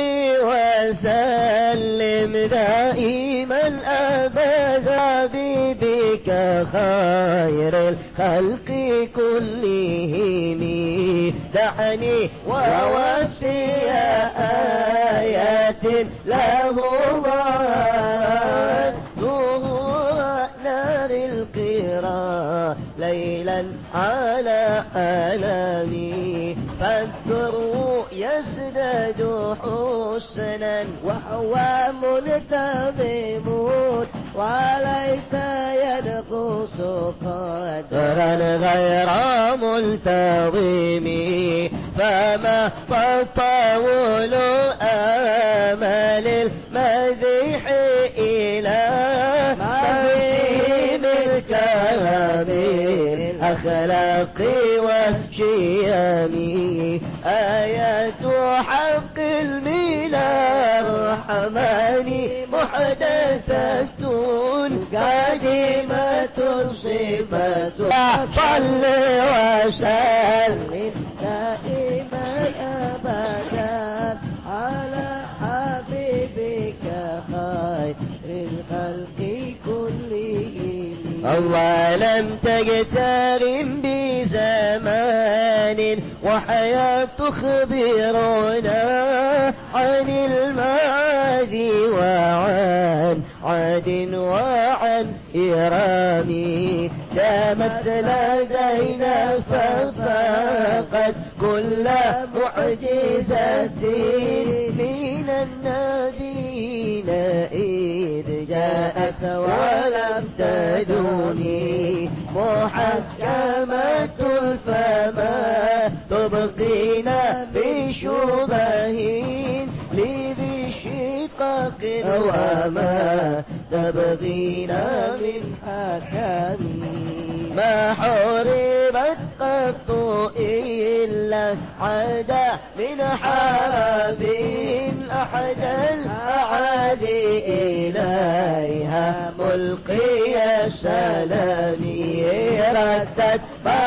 وسلم دائما أبدا بك خير الخلق كلهم. دعني ووفي آيات له ظهور نار القرى ليلا على آلامي، فاذكروا يزداد حسنا وهو منتظم، وليس ينقص قدرا غير ملتظم. فما تطاول آمال المديح إلى مبين الكلام الأخلاق والشيم، آيات حق من الرحمن محدثة قديمة صفة. صل وسلم دائما أبدا على حبيبك خير الخلق كلهم. الله لم تقترن بزمان وحياة تخبرنا عن الماضي وعن عاد وعن إرام، دامت لدينا ففاقت كل معجزة من النبيين إذ جاءت ولم تدوني، محكمة فما تبقينا بشبه لذي شقاق، وما تبغينا من حكم. ما حرمت قط إلا عدا من حرب أحد الأعادي إليها ملقي السلام، ردت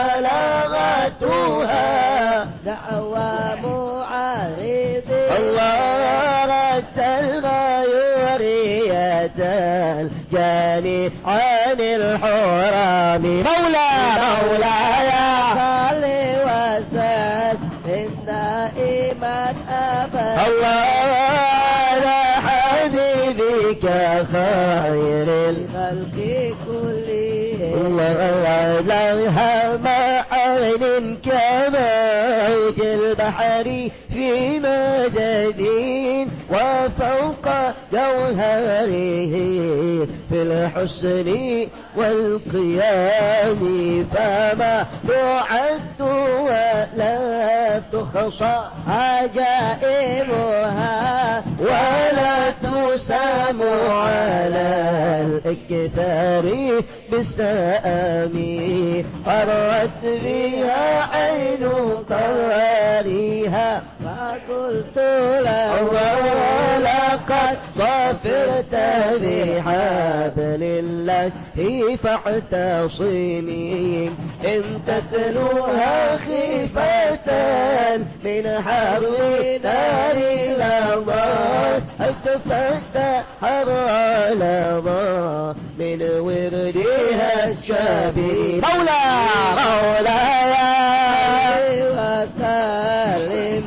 بلاغتها دعوى معارض. الله رد الغيورية الجاني عن الحرام. مولاي صل وسلم الخلق كلهم ولها معان كموج البحر في مدد وفوق جوهره في الحسن والقيام فما تعد ولا تخصى عجائبها ولا تسام على الإكثار بالسآم قرت بها عين قاريها فقلت له لقد صفرت بحبل الله فاعتصمي إن تتلوها خيفة من حرب نار الأمار التفت حرالما من وردها الشبيب مولاي وسلم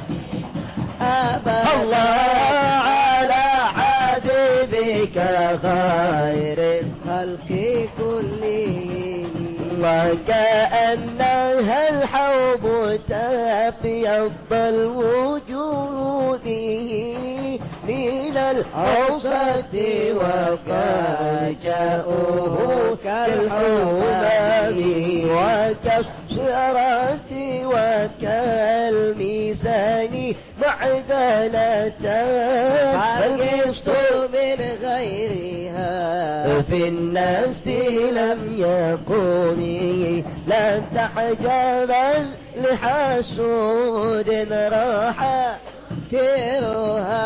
أبدا الله على حبيبك خير الخلق كلهم وكأنها الحوض تفيض الوجود من الأوسط وقد جاءوه كالحمام وكالشرة وكالميزان معدلة فالقسط من غيرها في الناس لم يكن لا تحجبا لحسود راحة ترها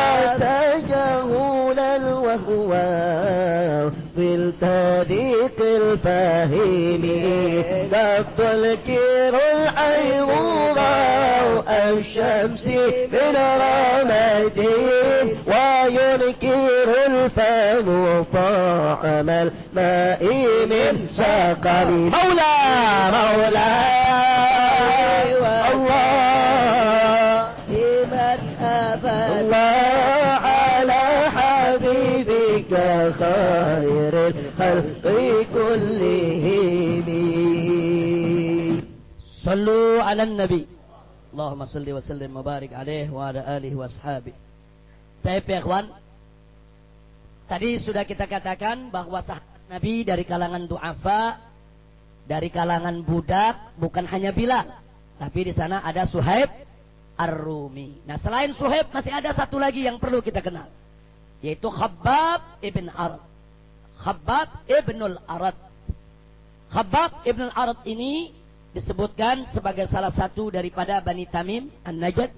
وتجهولا وهو في الطريق الفاهم لا تنكر العيوب الشمس من رمد وينكر الفم طعم الماء من سقم مولاي الله من الله على حبيبك خير الخلق كلهم صلوا على النبي اللهم صل وسلم وبارك عليه wa ala alihi washabi. Baik ya ikhwan, tadi sudah kita katakan bahwa sahabat Nabi dari kalangan du'afa, dari kalangan budak, bukan hanya Bilal, tapi di sana ada Suhaib Ar-Rumi. Nah, selain Suhaib masih ada satu lagi yang perlu kita kenal, yaitu Khabbab ibn Arad. Khabbab ibnul Arad. Khabbab ibnul Arad ini disebutkan sebagai salah satu daripada Bani Tamim An-Najd,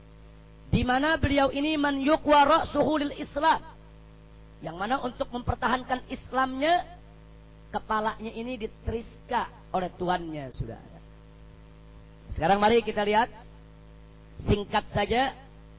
di mana beliau ini man yuqwa ra'suhu lil Islam, yang mana untuk mempertahankan Islamnya kepalanya ini diteriska oleh tuannya. Sudah. Sekarang mari kita lihat singkat saja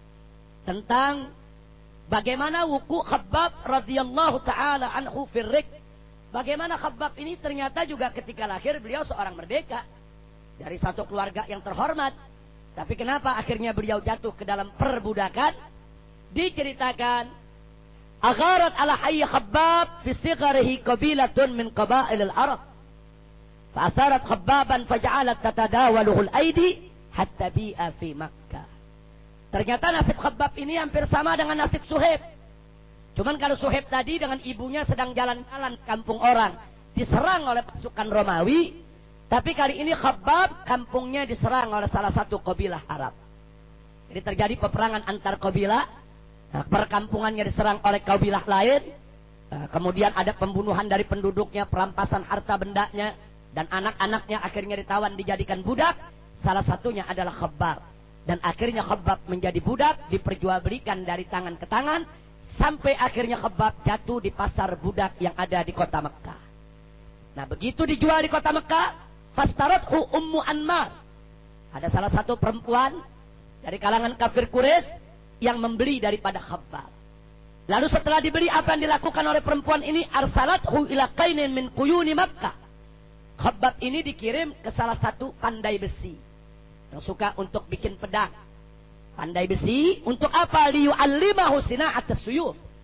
tentang bagaimana wuku Khabbab radhiyallahu taala anhu firrik. Bagaimana Khabbab ini ternyata juga ketika lahir beliau seorang merdeka dari satu keluarga yang terhormat. Tapi kenapa akhirnya beliau jatuh ke dalam perbudakan? Diceritakan, agharat ala hayy Khabbab fi sigharihi qabilatun min qaba'il al-Arab. Fa'asarat Khabbaban faja'alat tatadawaluhu al-aidi hatta bi'a fi Makkah. Ternyata nasib Khabbab ini hampir sama dengan nasib Suhaib. Cuman kalau Suhaib tadi dengan ibunya sedang jalan-jalan kampung orang, diserang oleh pasukan Romawi. Tapi kali ini Khabbab kampungnya diserang oleh salah satu kabilah Arab. Jadi terjadi peperangan antar kabilah. Nah, perkampungannya diserang oleh kabilah lain. Nah, kemudian ada pembunuhan dari penduduknya, perampasan harta bendanya, dan anak-anaknya akhirnya ditawan dijadikan budak. Salah satunya adalah Khabbab. Dan akhirnya Khabbab menjadi budak, diperjualbelikan dari tangan ke tangan, sampai akhirnya Khabbab jatuh di pasar budak yang ada di kota Mekah. Nah, begitu dijual di kota Mekah, fastarathu Ummu Anmar. Ada salah satu perempuan dari kalangan kafir Quraisy yang membeli daripada Khabbab. Lalu setelah dibeli, apa yang dilakukan oleh perempuan ini? Arsalathu ila qainin min quyuni Makkah. Khabbab ini dikirim ke salah satu pandai besi yang suka untuk bikin pedang. Pandai besi untuk apa? Liyu'allimahu sina'at as-suyuf.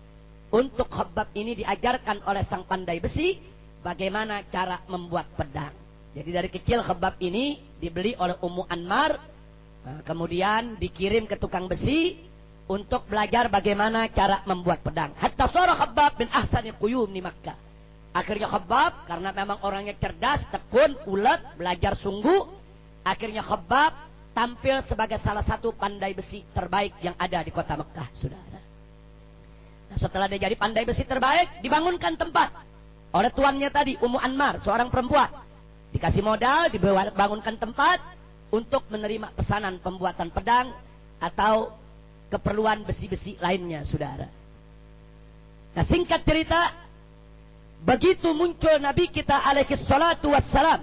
untuk Khabbab ini diajarkan oleh sang pandai besi bagaimana cara membuat pedang. Jadi dari kecil Khabbab ini dibeli oleh Ummu Anmar, kemudian dikirim ke tukang besi untuk belajar bagaimana cara membuat pedang. Hatta sara Khabbab bin ahsani quyum di Makkah. Akhirnya Khabbab karena memang orangnya cerdas, tekun, ulet, belajar sungguh, akhirnya Khabbab tampil sebagai salah satu pandai besi terbaik yang ada di kota Mekah, saudara. Nah, setelah dia jadi pandai besi terbaik, dibangunkan tempat oleh tuannya tadi, Ummu Anmar, seorang perempuan. Dikasih modal, dibangunkan tempat untuk menerima pesanan pembuatan pedang atau keperluan besi-besi lainnya, saudara. Nah, singkat cerita, begitu muncul Nabi kita alaihi salatu wassalam,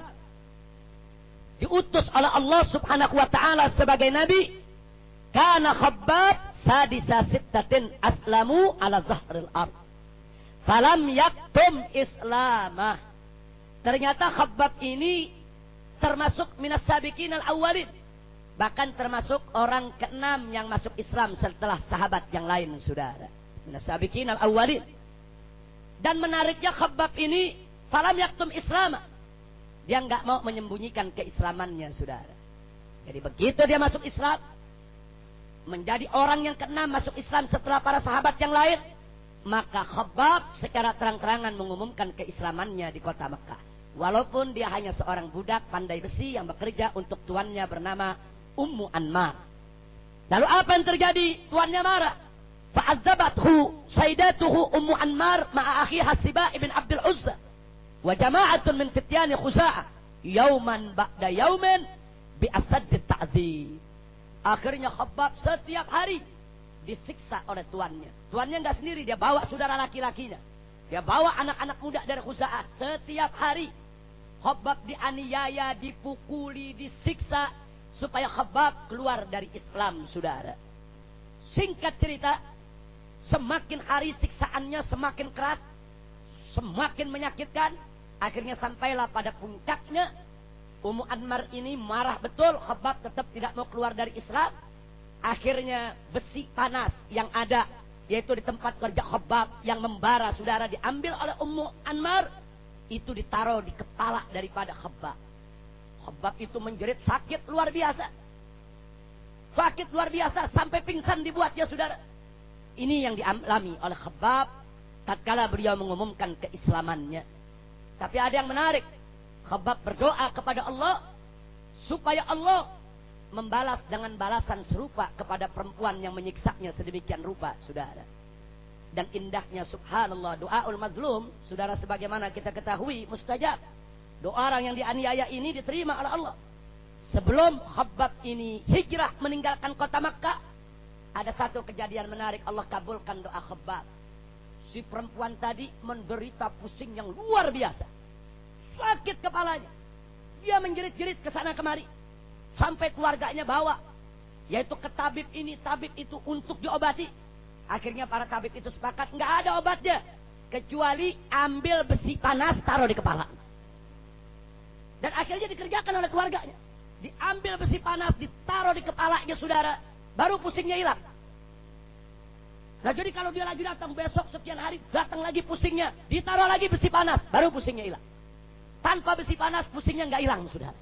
diutus oleh Allah subhanahu wa ta'ala sebagai Nabi, kana Khabbab sadisa sittatin aslamu ala zahril ard falam yaktum islamah. Ternyata Khabbab ini termasuk minas sabiqin al-awwalin, bahkan termasuk orang ke-6 yang masuk Islam setelah sahabat yang lain, saudara. Minas sabiqin al-awwalin. Dan menariknya Khabbab ini falam yaktum islam. Dia enggak mau menyembunyikan keislamannya, saudara. Jadi begitu dia masuk Islam, menjadi orang yang ke-6 masuk Islam setelah para sahabat yang lain, maka Khabbab secara terang-terangan mengumumkan keislamannya di kota Mekah. Walaupun dia hanya seorang budak pandai besi yang bekerja untuk tuannya bernama Ummu Anmar. Lalu apa yang terjadi? Tuannya marah. Fa'azzabathu sayyidatuhu Ummu Anmar ma'a akhiha Siba ibn Abdul Uzza wa jama'atun min fityani Khuza'ah yauman ba'da yaumin bi asadd ta'dzib. Akhirnya Khabbab setiap hari disiksa oleh tuannya. Tuannya enggak sendiri, dia bawa saudara laki-lakinya. Dia bawa anak-anak muda dari Khuza'ah. Setiap hari Khabbab dianiaya, dipukuli, disiksa supaya Khabbab keluar dari Islam, saudara. Singkat cerita, semakin hari siksaannya semakin keras, semakin menyakitkan. Akhirnya sampailah pada puncaknya. Ummu Anmar ini marah betul, Khabbab tetap tidak mau keluar dari Islam. Akhirnya besi panas yang ada, yaitu di tempat kerja Khabbab yang membara, saudara, diambil oleh Ummu Anmar, itu ditaruh di kepala daripada Khabbab. Khabbab itu menjerit sakit luar biasa. Sakit luar biasa sampai pingsan dibuatnya, saudara. Ini yang dialami oleh Khabbab tatkala beliau mengumumkan keislamannya. Tapi ada yang menarik. Khabbab berdoa kepada Allah supaya Allah membalas dengan balasan serupa kepada perempuan yang menyiksanya sedemikian rupa, saudara. Dan indahnya subhanallah, doaul mazlum, saudara, sebagaimana kita ketahui mustajab. Doa orang yang dianiaya ini diterima oleh Allah. Sebelum Khabbab ini hijrah meninggalkan kota Makkah, ada satu kejadian menarik, Allah kabulkan doa Khabbab. Si perempuan tadi menderita pusing yang luar biasa. Sakit kepalanya. Dia menjerit-jerit ke sana kemari. Sampai keluarganya bawa, yaitu ke tabib ini, tabib itu untuk diobati. Akhirnya para tabib itu sepakat, nggak ada obatnya kecuali ambil besi panas taruh di kepala. Dan akhirnya dikerjakan oleh keluarganya. Diambil besi panas, ditaruh di kepalanya, saudara, baru pusingnya hilang. Nah, jadi kalau dia lagi datang besok sekian hari, datang lagi pusingnya, ditaruh lagi besi panas, baru pusingnya hilang. Tanpa besi panas pusingnya nggak hilang, saudara.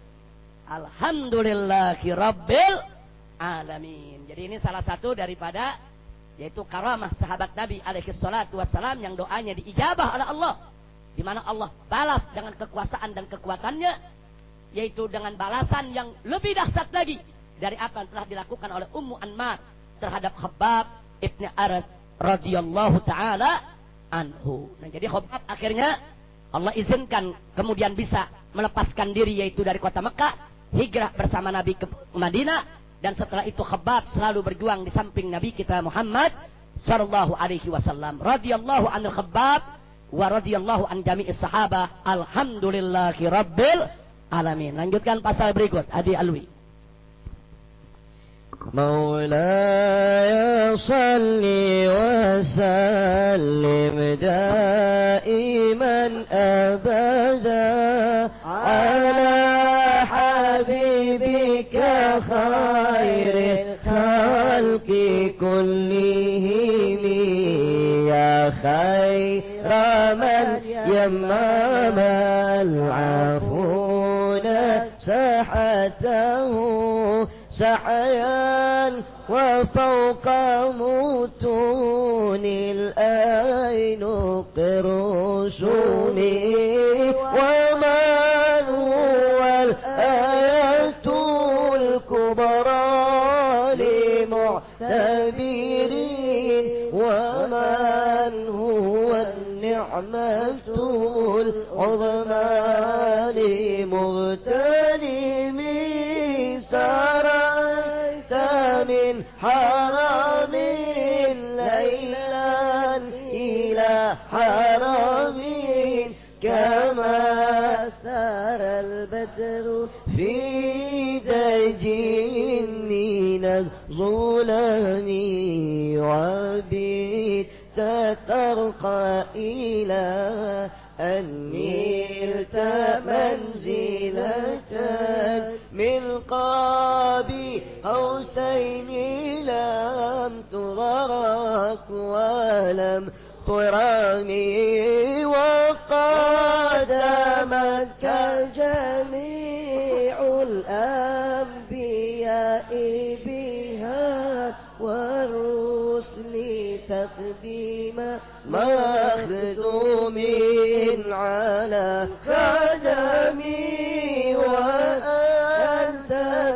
Alhamdulillahi Rabbil Alamin. Jadi ini salah satu daripada, yaitu karamah sahabat Nabi alaihi salatu wassalam yang doanya diijabah oleh Allah, di mana Allah balas dengan kekuasaan dan kekuatannya, yaitu dengan balasan yang lebih dahsyat lagi dari apa yang telah dilakukan oleh Ummu Anmar terhadap Khabbab ibn Aras radhiyallahu taala anhu. Nah, jadi Khabbab akhirnya Allah izinkan kemudian bisa melepaskan diri, yaitu dari kota Mekah, hijrah bersama Nabi ke Madinah, dan setelah itu Khabbab selalu berjuang di samping Nabi kita Muhammad sallallahu alaihi wasallam. Radhiyallahu anil Khabbab wa radhiyallahu an jami'is sahabah. Alhamdulillahi rabbil alamin. Lanjutkan pasal berikut, Adi Alwi. مولاي صل وسلم دائما أبدا على حبيبك خير الخلق كلهم يا غير من يمام العفون ساحته سحيا وفوق متون الأعنق رسومي ومن هو الآية الكبرى لمعتبرين ومن هو النعمة العظمى لمغتنمين سريت من حرم ليلا إلى حرم كما سار البدر في دج من الظلام وبيت ترقى إلى أن نلت منزلة من قاب قوسين لم تغرق ولم ترامي وقدمك جميع الأنبياء بها والرسل تقديم مخدوم على خدمي وأنت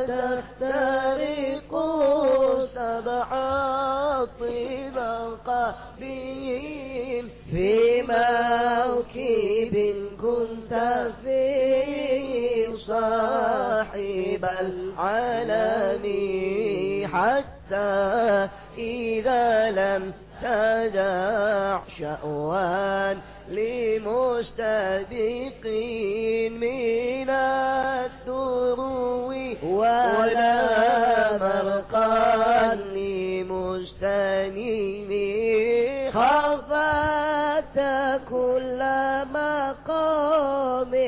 تخترق سبع طبقا بهم في موكب كنت فيه صاحب العالم حتى إذا لم تدع شأوان لمستبقين من الدروي ولا مرقان لمستنيم خفت كل مقام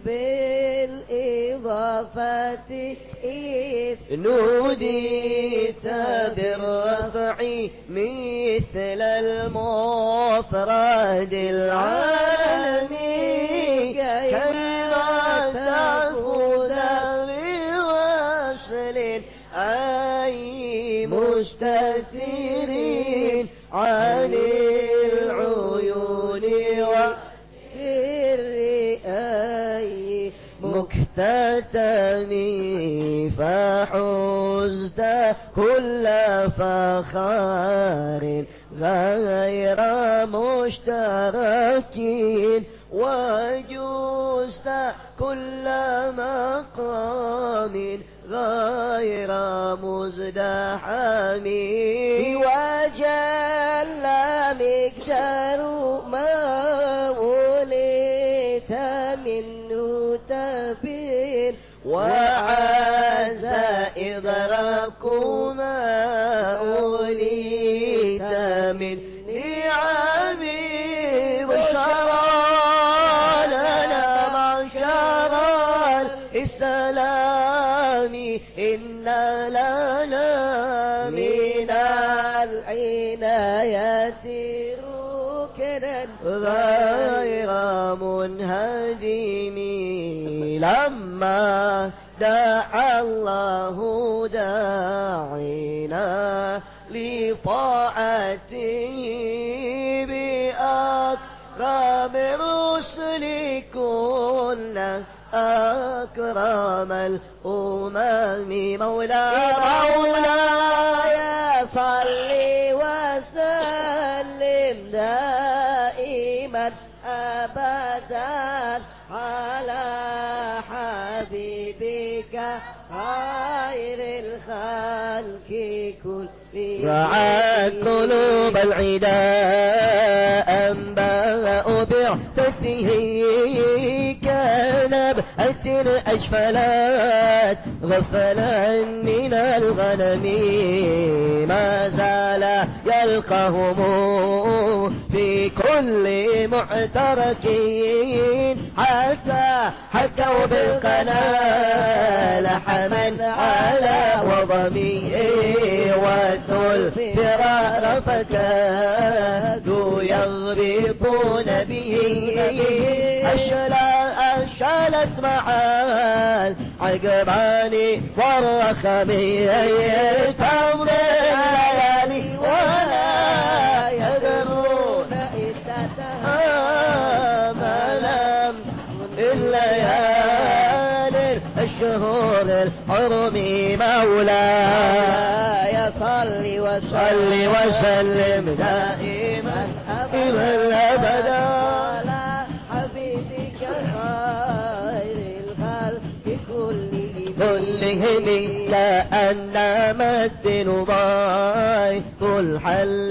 بالإضافة إذ نوديت بالرفع مثل المفرد العالمي كما تأخذ بوصل أي مستثيرين عن العيون وسر أي مكتتمي فحزت كل فخار غير مشتركين وجزت كل مقام غير مزدحم وجل مكسر ما وليت منه تبين وعز إدراك ما أوليت من نعمي وشرى لنا معشر الإسلام إن لنا من العناية ركنا غير منهدم لما دعا الله داعينا لطاعته بأكرم الرسل كنا أكرم الأمم مولاي صل وسلم دائما أبدا على حبيبك خير الخلق كلهم رعى قلوب العداء أنباء بعثته كنبأة أجفلت غفلا من الغنم ما زال يلقاهم في كل معترك حتى حكوا بالقنا لحما على وضمي وذو الفرار فكادوا يغرقون به أشلت معال عقباني والرخمي تمضي الليالي ولا يدرون عدتها ما لم الليالي الشهور الحرم مولاي صل وسلم دائما أبدا على حبيبك خير الخلق كلهم كأن مثل ضاي قل حل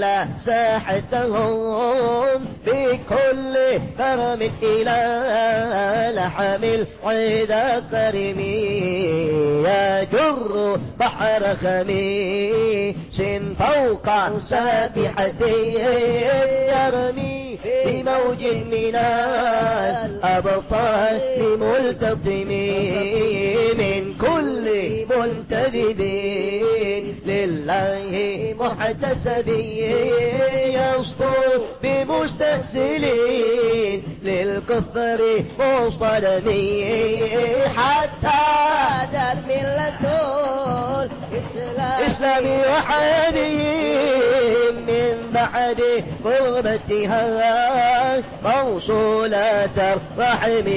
ساحتهم بكل كرم إلى لحم العيد قرمي يجر بحر خميس فوق سابحته يرمي بموج من الأبطال ملتطم من كل منتدب لله محتسب يسطر بمستسلين للكفر مصطلمين حتى دات ملة الإسلام وحدهم من بعد قربتها موصولة الرحم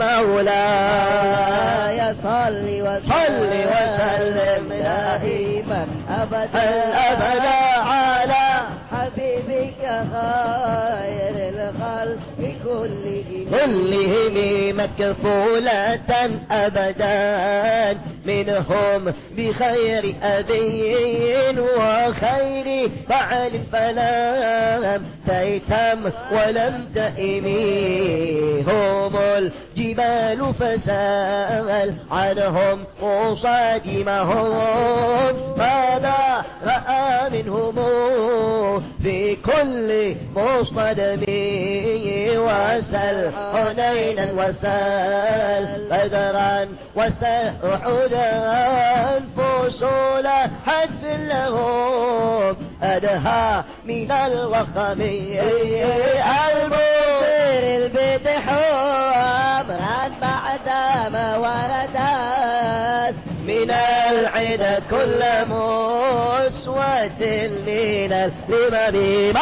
مولاي صل وسلم دائما أبدا على حبيبك خير الخلق كلهم مكفولة أبدا منهم بخير أبي وخير بعل فلام تيتم ولم تئمي هم الجبال فسأل عنهم مصادمهم ماذا رأى منهم في كل مصطدم وسل حنينا وسل بدرا وسل أحدا فصول حد لهم أدهى من الوخم المصير البيت حمرا بعد ما وردت من العدا كل مسوة من الإمام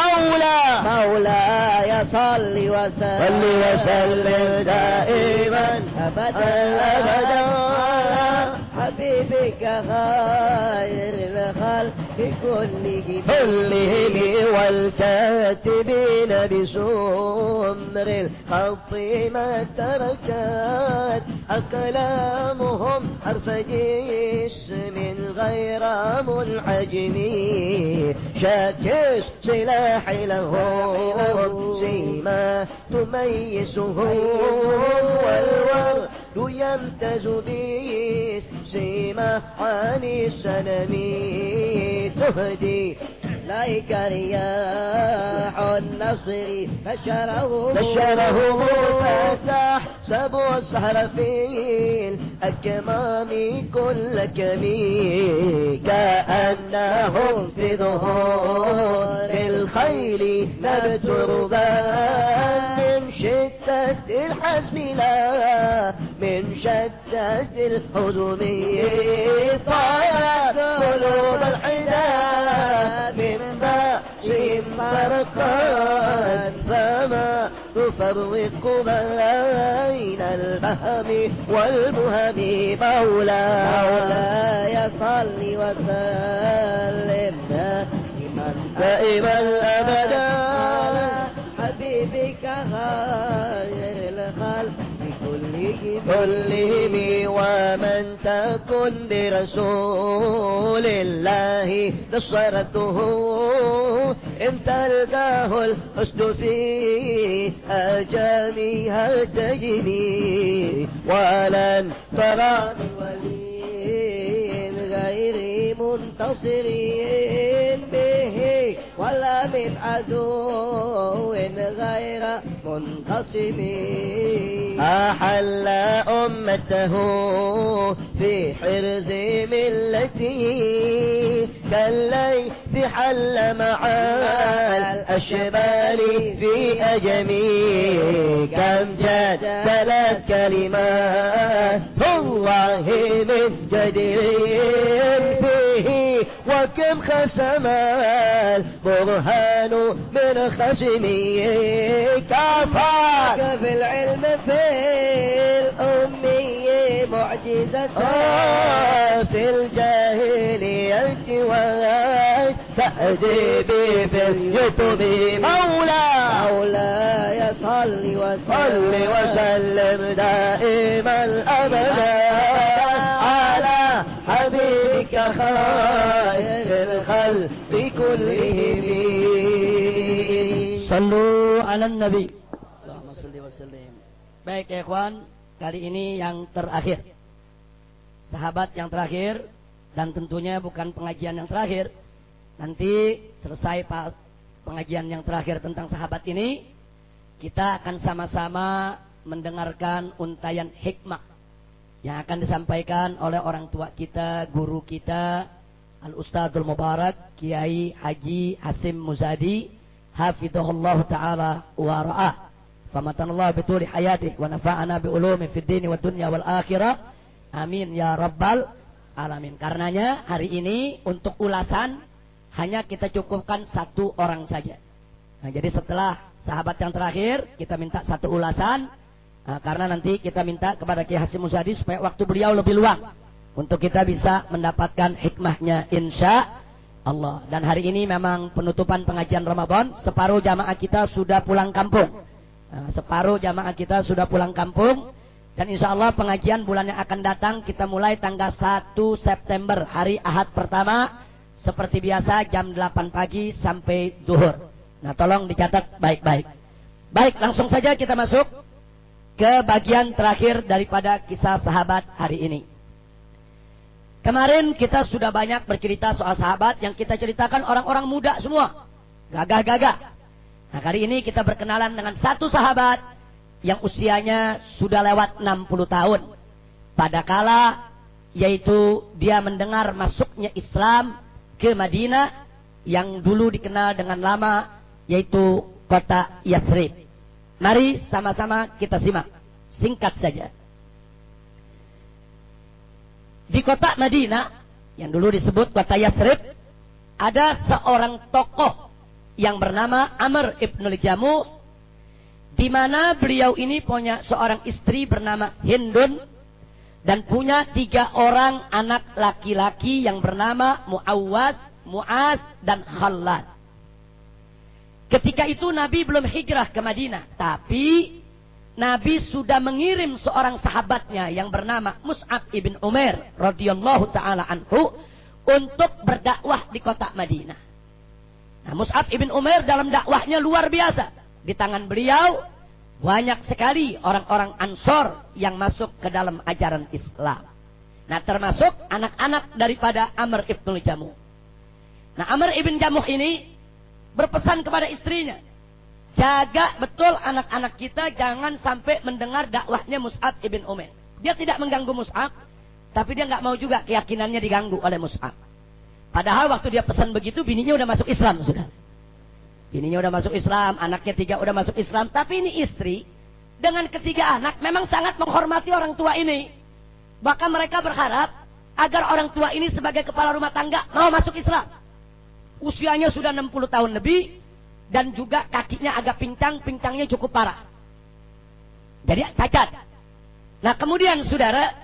مولاي صل وسلم دائما أبدا حبيبك خير الخلق كلهم والكاتبين بسمر الخط ما تركت أقلامهم حرف جسم غير منعجم شاكس سلاح لهم سيما تميزهم والورد يمتاز به سيما عن السنم تهدي إليك رياح النصر بشره فتحسب السهر في الأكمام كل كمين كأنهم في ظهور الخيل نبت ربان من شدة الحزم لا من شدة الحزم طارت قلوب الحداد من بأسهم فرقان فما تفرق بين الفهم والمهم مولاي صل وسلم دائما أبدا حبيبك خير الخلق كلهم ومن تكن برسول الله نصرته إن تلقاه الحسن في أجامها تجني ولن ترى ولي منتصرين به ولا من عدو غير منقسمين أحل أمته في حرز ملته كالليث حل مع الأشبال في أجمي كم جدلت كلمات الله من جدير فيه وكم خسم البرهان من خشمي كفاك في العلم في الأمي معجزة في الجاهلية والتأديب في اليتم مولاي صل وسلم دائما أبدا على حبيبك خير الخلق كلهم صلوا على النبي Allahumma salli wa sallim. Baik ya ikhwan, kali ini yang terakhir, sahabat yang terakhir, dan tentunya bukan pengajian yang terakhir. Nanti selesai pengajian yang terakhir tentang sahabat ini, kita akan sama-sama mendengarkan untayan hikmah yang akan disampaikan oleh orang tua kita, guru kita, Al-Ustadzul Mubarak Kiai Haji Hasim Muzadi hafidhahullah ta'ala wa ra'ah. Famatanallahu bituli hayatih wa nafa'ana bi ulumi fid dini wa dunya wal akhirah. Amin ya rabbal alamin. Karenanya hari ini untuk ulasan hanya kita cukupkan satu orang saja. Nah, jadi setelah sahabat yang terakhir kita minta satu ulasan. Nah, karena nanti kita minta kepada Kiai Hasim Muzadi supaya waktu beliau lebih luang untuk kita bisa mendapatkan hikmahnya insya Allah. Dan hari ini memang penutupan pengajian Ramadan. Separuh jamaah kita sudah pulang kampung. Separuh jamaah kita sudah pulang kampung. Dan insya Allah pengajian bulan yang akan datang kita mulai tanggal 1 September. Hari Ahad pertama. Seperti biasa jam 8 pagi sampai zuhur. Nah tolong dicatat baik-baik. Baik, langsung saja kita masuk ke bagian terakhir daripada kisah sahabat hari ini. Kemarin kita sudah banyak bercerita soal sahabat yang kita ceritakan orang-orang muda semua. Gagah-gagah. Nah kali ini kita berkenalan dengan satu sahabat yang usianya sudah lewat 60 tahun. Pada kala yaitu dia mendengar masuknya Islam ke Madinah yang dulu dikenal dengan lama yaitu kota Yathrib. Mari sama-sama kita simak. Singkat saja. Di kota Madinah yang dulu disebut kota Yathrib ada seorang tokoh yang bernama Amr ibnul Jamuh, di mana beliau ini punya seorang istri bernama Hindun dan punya 3 orang anak laki-laki yang bernama Muawwaz, Mu'az, dan Khallad. Ketika itu Nabi belum hijrah ke Madinah, tapi Nabi sudah mengirim seorang sahabatnya yang bernama Mus'ab ibn Umair radhiyallahu taala anhu untuk berdakwah di kota Madinah. Nah, Mus'ab ibn Umair dalam dakwahnya luar biasa. Di tangan beliau banyak sekali orang-orang Ansor yang masuk ke dalam ajaran Islam. Nah, termasuk anak-anak daripada Amr ibn Jamuh. Nah, Amr ibn Jamuh ini berpesan kepada istrinya, jaga betul anak-anak kita jangan sampai mendengar dakwahnya Mus'ab ibn Umair. Dia tidak mengganggu Mus'ab, tapi dia nggak mau juga keyakinannya diganggu oleh Mus'ab. Padahal waktu dia pesan begitu, bininya udah masuk Islam sudah. Bininya udah masuk Islam, anaknya 3 udah masuk Islam. Tapi ini istri dengan 3 anak memang sangat menghormati orang tua ini. Bahkan mereka berharap agar orang tua ini sebagai kepala rumah tangga mau masuk Islam. Usianya sudah 60 tahun lebih dan juga kakinya agak pincang, pincangnya cukup parah. Jadi cacat. Nah kemudian saudara,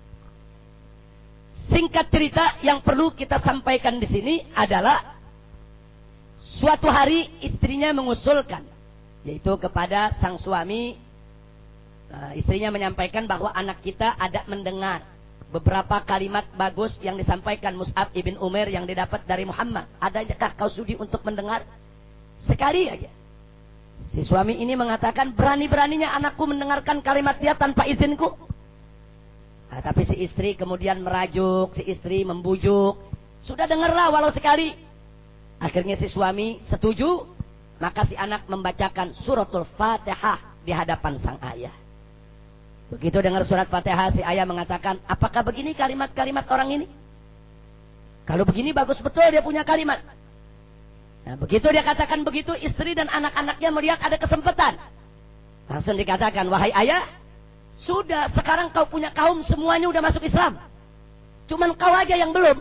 singkat cerita yang perlu kita sampaikan di sini adalah suatu hari istrinya mengusulkan, yaitu kepada sang suami, istrinya menyampaikan bahwa anak kita ada mendengar beberapa kalimat bagus yang disampaikan Mus'ab ibn Umair yang didapat dari Muhammad. Adakah kau sudi untuk mendengar? Sekali aja. Si suami ini mengatakan, berani-beraninya anakku mendengarkan kalimat dia tanpa izinku. Nah, tapi si istri kemudian merajuk, si istri membujuk Sudah dengarlah walau sekali. Akhirnya si suami setuju. Maka si anak membacakan suratul Fatihah di hadapan sang ayah. Begitu dengar surat Fatihah, si ayah mengatakan, apakah begini kalimat-kalimat orang ini? Kalau begini bagus betul dia punya kalimat. Nah, begitu dia katakan begitu, istri dan anak-anaknya melihat ada kesempatan. Langsung dikatakan, wahai ayah, sudah sekarang kau punya kaum semuanya udah masuk Islam. Cuman kau aja yang belum.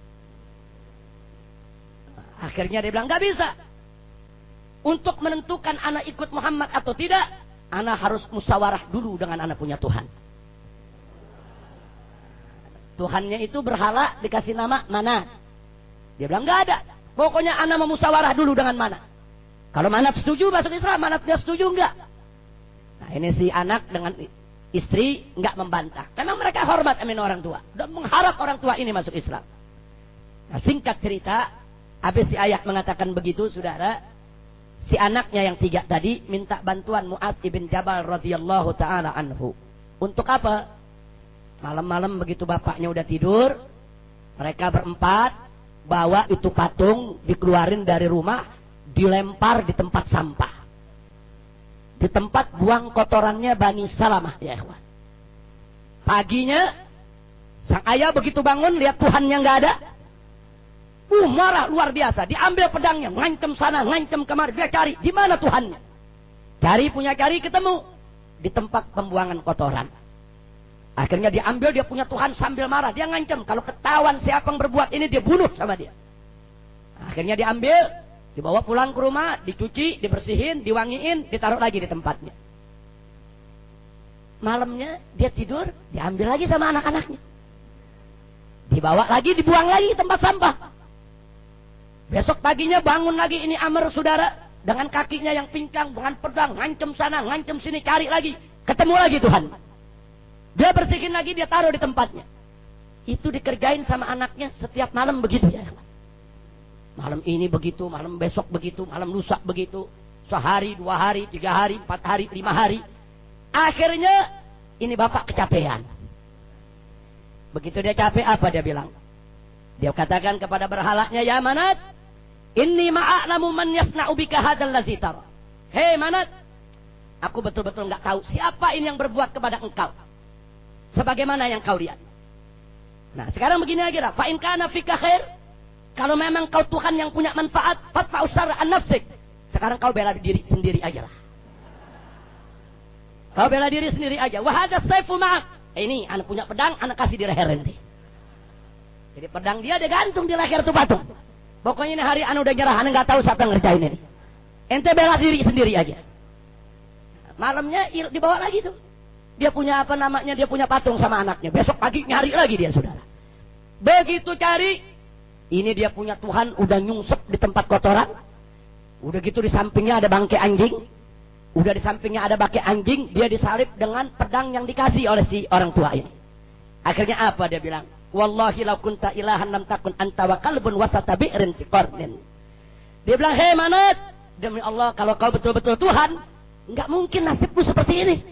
Akhirnya dia bilang, gak bisa. Untuk menentukan anak ikut Muhammad atau tidak, anak harus musyawarah dulu dengan anak punya Tuhan. Tuhannya itu berhala dikasih nama Manat. Dia bilang gak ada. Pokoknya anak mau musyawarah dulu dengan Manat. Kalau Manat setuju masuk Islam, Manat dia setuju enggak. Nah ini si anak dengan istri enggak membantah. Memang mereka hormat amin orang tua. Dan mengharap orang tua ini masuk Islam. Nah singkat cerita, habis si ayah mengatakan begitu saudara. Si anaknya yang 3 tadi minta bantuan Mu'adz ibn Jabal radhiyallahu ta'ala anhu. Untuk apa? Malam-malam begitu bapaknya udah tidur, mereka berempat bawa itu patung, dikeluarin dari rumah, dilempar di tempat sampah. Di tempat buang kotorannya Bani Salamah, ya ikhwan. Paginya, sang ayah begitu bangun, lihat Tuhannya nggak ada. Marah luar biasa. Diambil pedangnya, ngancam sana, ngancam kemari. Dia cari, di mana Tuhannya? Cari punya cari, ketemu. Di tempat pembuangan kotoran. Akhirnya diambil, dia punya Tuhan sambil marah. Dia ngancam, kalau ketahuan siapa yang berbuat ini, dia bunuh sama dia. Akhirnya diambil, dibawa pulang ke rumah, dicuci, dibersihin, diwangiin, ditaruh lagi di tempatnya. Malamnya, dia tidur, diambil lagi sama anak-anaknya. Dibawa lagi, dibuang lagi ke tempat sampah. Besok paginya bangun lagi ini Amr saudara. Dengan kakinya yang pincang, dengan pedang. Ngancem sana, ngancem sini, cari lagi. Ketemu lagi Tuhan. Dia bersihin lagi, dia taruh di tempatnya. Itu dikerjain sama anaknya setiap malam begitu ya. Malam ini begitu, malam besok begitu, malam lusa begitu. Sehari, 2 hari, 3 hari, 4 hari, 5 hari. Akhirnya ini bapak kecapean. Begitu dia capek, apa dia bilang? Dia katakan kepada berhalanya, ya Manat, inni ma'a'lamu man yasna'u bika hadzal ladzi tara. Hei Manat, aku betul-betul enggak tahu siapa ini yang berbuat kepada engkau. Sebagaimana yang kau lihat. Nah, sekarang begini aja lah. Fa in kana fika khair, kalau memang kau Tuhan yang punya manfaat, fatfa'u syarra an nafsik. Sekarang kau bela diri sendiri aja lah. Kau bela diri sendiri aja. Wa hadza sayfu ma'ak. Ini anak punya pedang, anak kasih di leher ente. Jadi pedang dia gantung di leher tuh patung. Pokoknya ini hari anu udah nyerah, anu nggak tahu siapa yang ngerjain ini. Ente bela diri sendiri aja. Malamnya dibawa lagi tuh. Dia punya apa namanya? Dia punya patung sama anaknya. Besok pagi nyari lagi dia saudara. Begitu cari, ini dia punya Tuhan udah nyungsep di tempat kotoran. Udah gitu di sampingnya ada bangkai anjing. Udah di sampingnya ada bangkai anjing. Dia disalib dengan pedang yang dikasih oleh si orang tua ini. Akhirnya apa dia bilang? Wallahi law kunta ilahan lam takun anta wa qalbun wasatabi'rin fi qarnin. Dia bilang, "Hei Manat, demi Allah kalau kau betul-betul Tuhan, enggak mungkin nasibku seperti ini.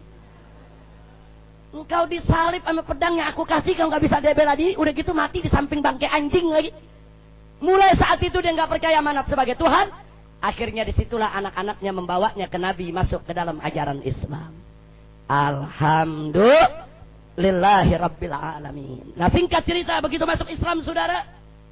Engkau disalib sama pedang yang aku kasih, kau enggak bisa bela diri, udah gitu mati di samping bangkai anjing lagi." Mulai saat itu dia enggak percaya Manat sebagai Tuhan. Akhirnya disitulah anak-anaknya membawanya ke Nabi masuk ke dalam ajaran Islam. Alhamdulillah. Lillahi Rabbil Alamin. Nah singkat cerita begitu masuk Islam saudara.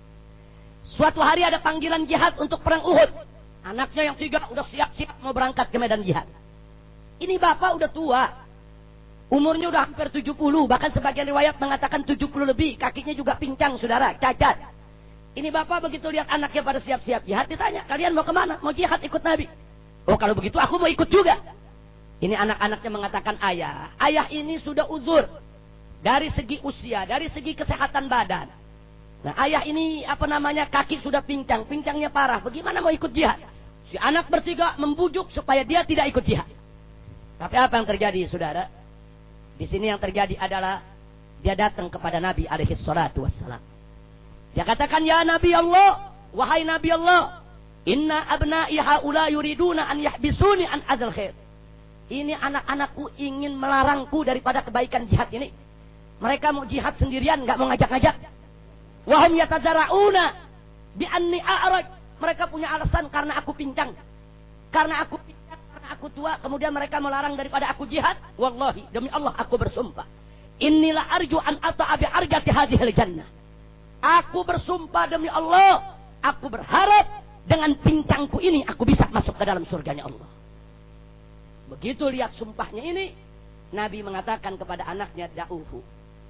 Suatu hari ada panggilan jihad untuk perang Uhud. Anaknya yang 3 udah siap-siap mau berangkat ke medan jihad. Ini bapak udah tua. Umurnya udah hampir 70. Bahkan sebagian riwayat mengatakan 70 lebih. Kakinya juga pincang saudara, cacat. Ini bapak begitu lihat anaknya pada siap-siap jihad. Ditanya, kalian mau kemana? Mau jihad ikut Nabi? Oh kalau begitu aku mau ikut juga. Ini anak-anaknya mengatakan, ayah ini sudah uzur. Dari segi usia, dari segi kesehatan badan. Nah ayah ini apa namanya kaki sudah pincang, pincangnya parah. Bagaimana mau ikut jihad? Si anak bertiga membujuk supaya dia tidak ikut jihad. Tapi apa yang terjadi saudara? Di sini yang terjadi adalah dia datang kepada Nabi alaihi salatu wassalam. Dia katakan, ya Nabi Allah, wahai Nabi Allah, inna abna'i haula yuriduna an yahbisuni an azal khair. Ini anak-anakku ingin melarangku daripada kebaikan jihad ini. Mereka mau jihad sendirian, nggak mau ngajak-ngajak. Wahum yatazara'una bi anni a'raj. Mereka punya alasan karena aku pincang. Karena aku tua, kemudian mereka melarang daripada aku jihad. Wallahi, demi Allah aku bersumpah. Inilah arju an ata'a bi arjati hadhil jannah. Aku bersumpah demi Allah, aku berharap dengan pincangku ini aku bisa masuk ke dalam surganya Allah. Begitu lihat sumpahnya ini, Nabi mengatakan kepada anaknya, da'uhu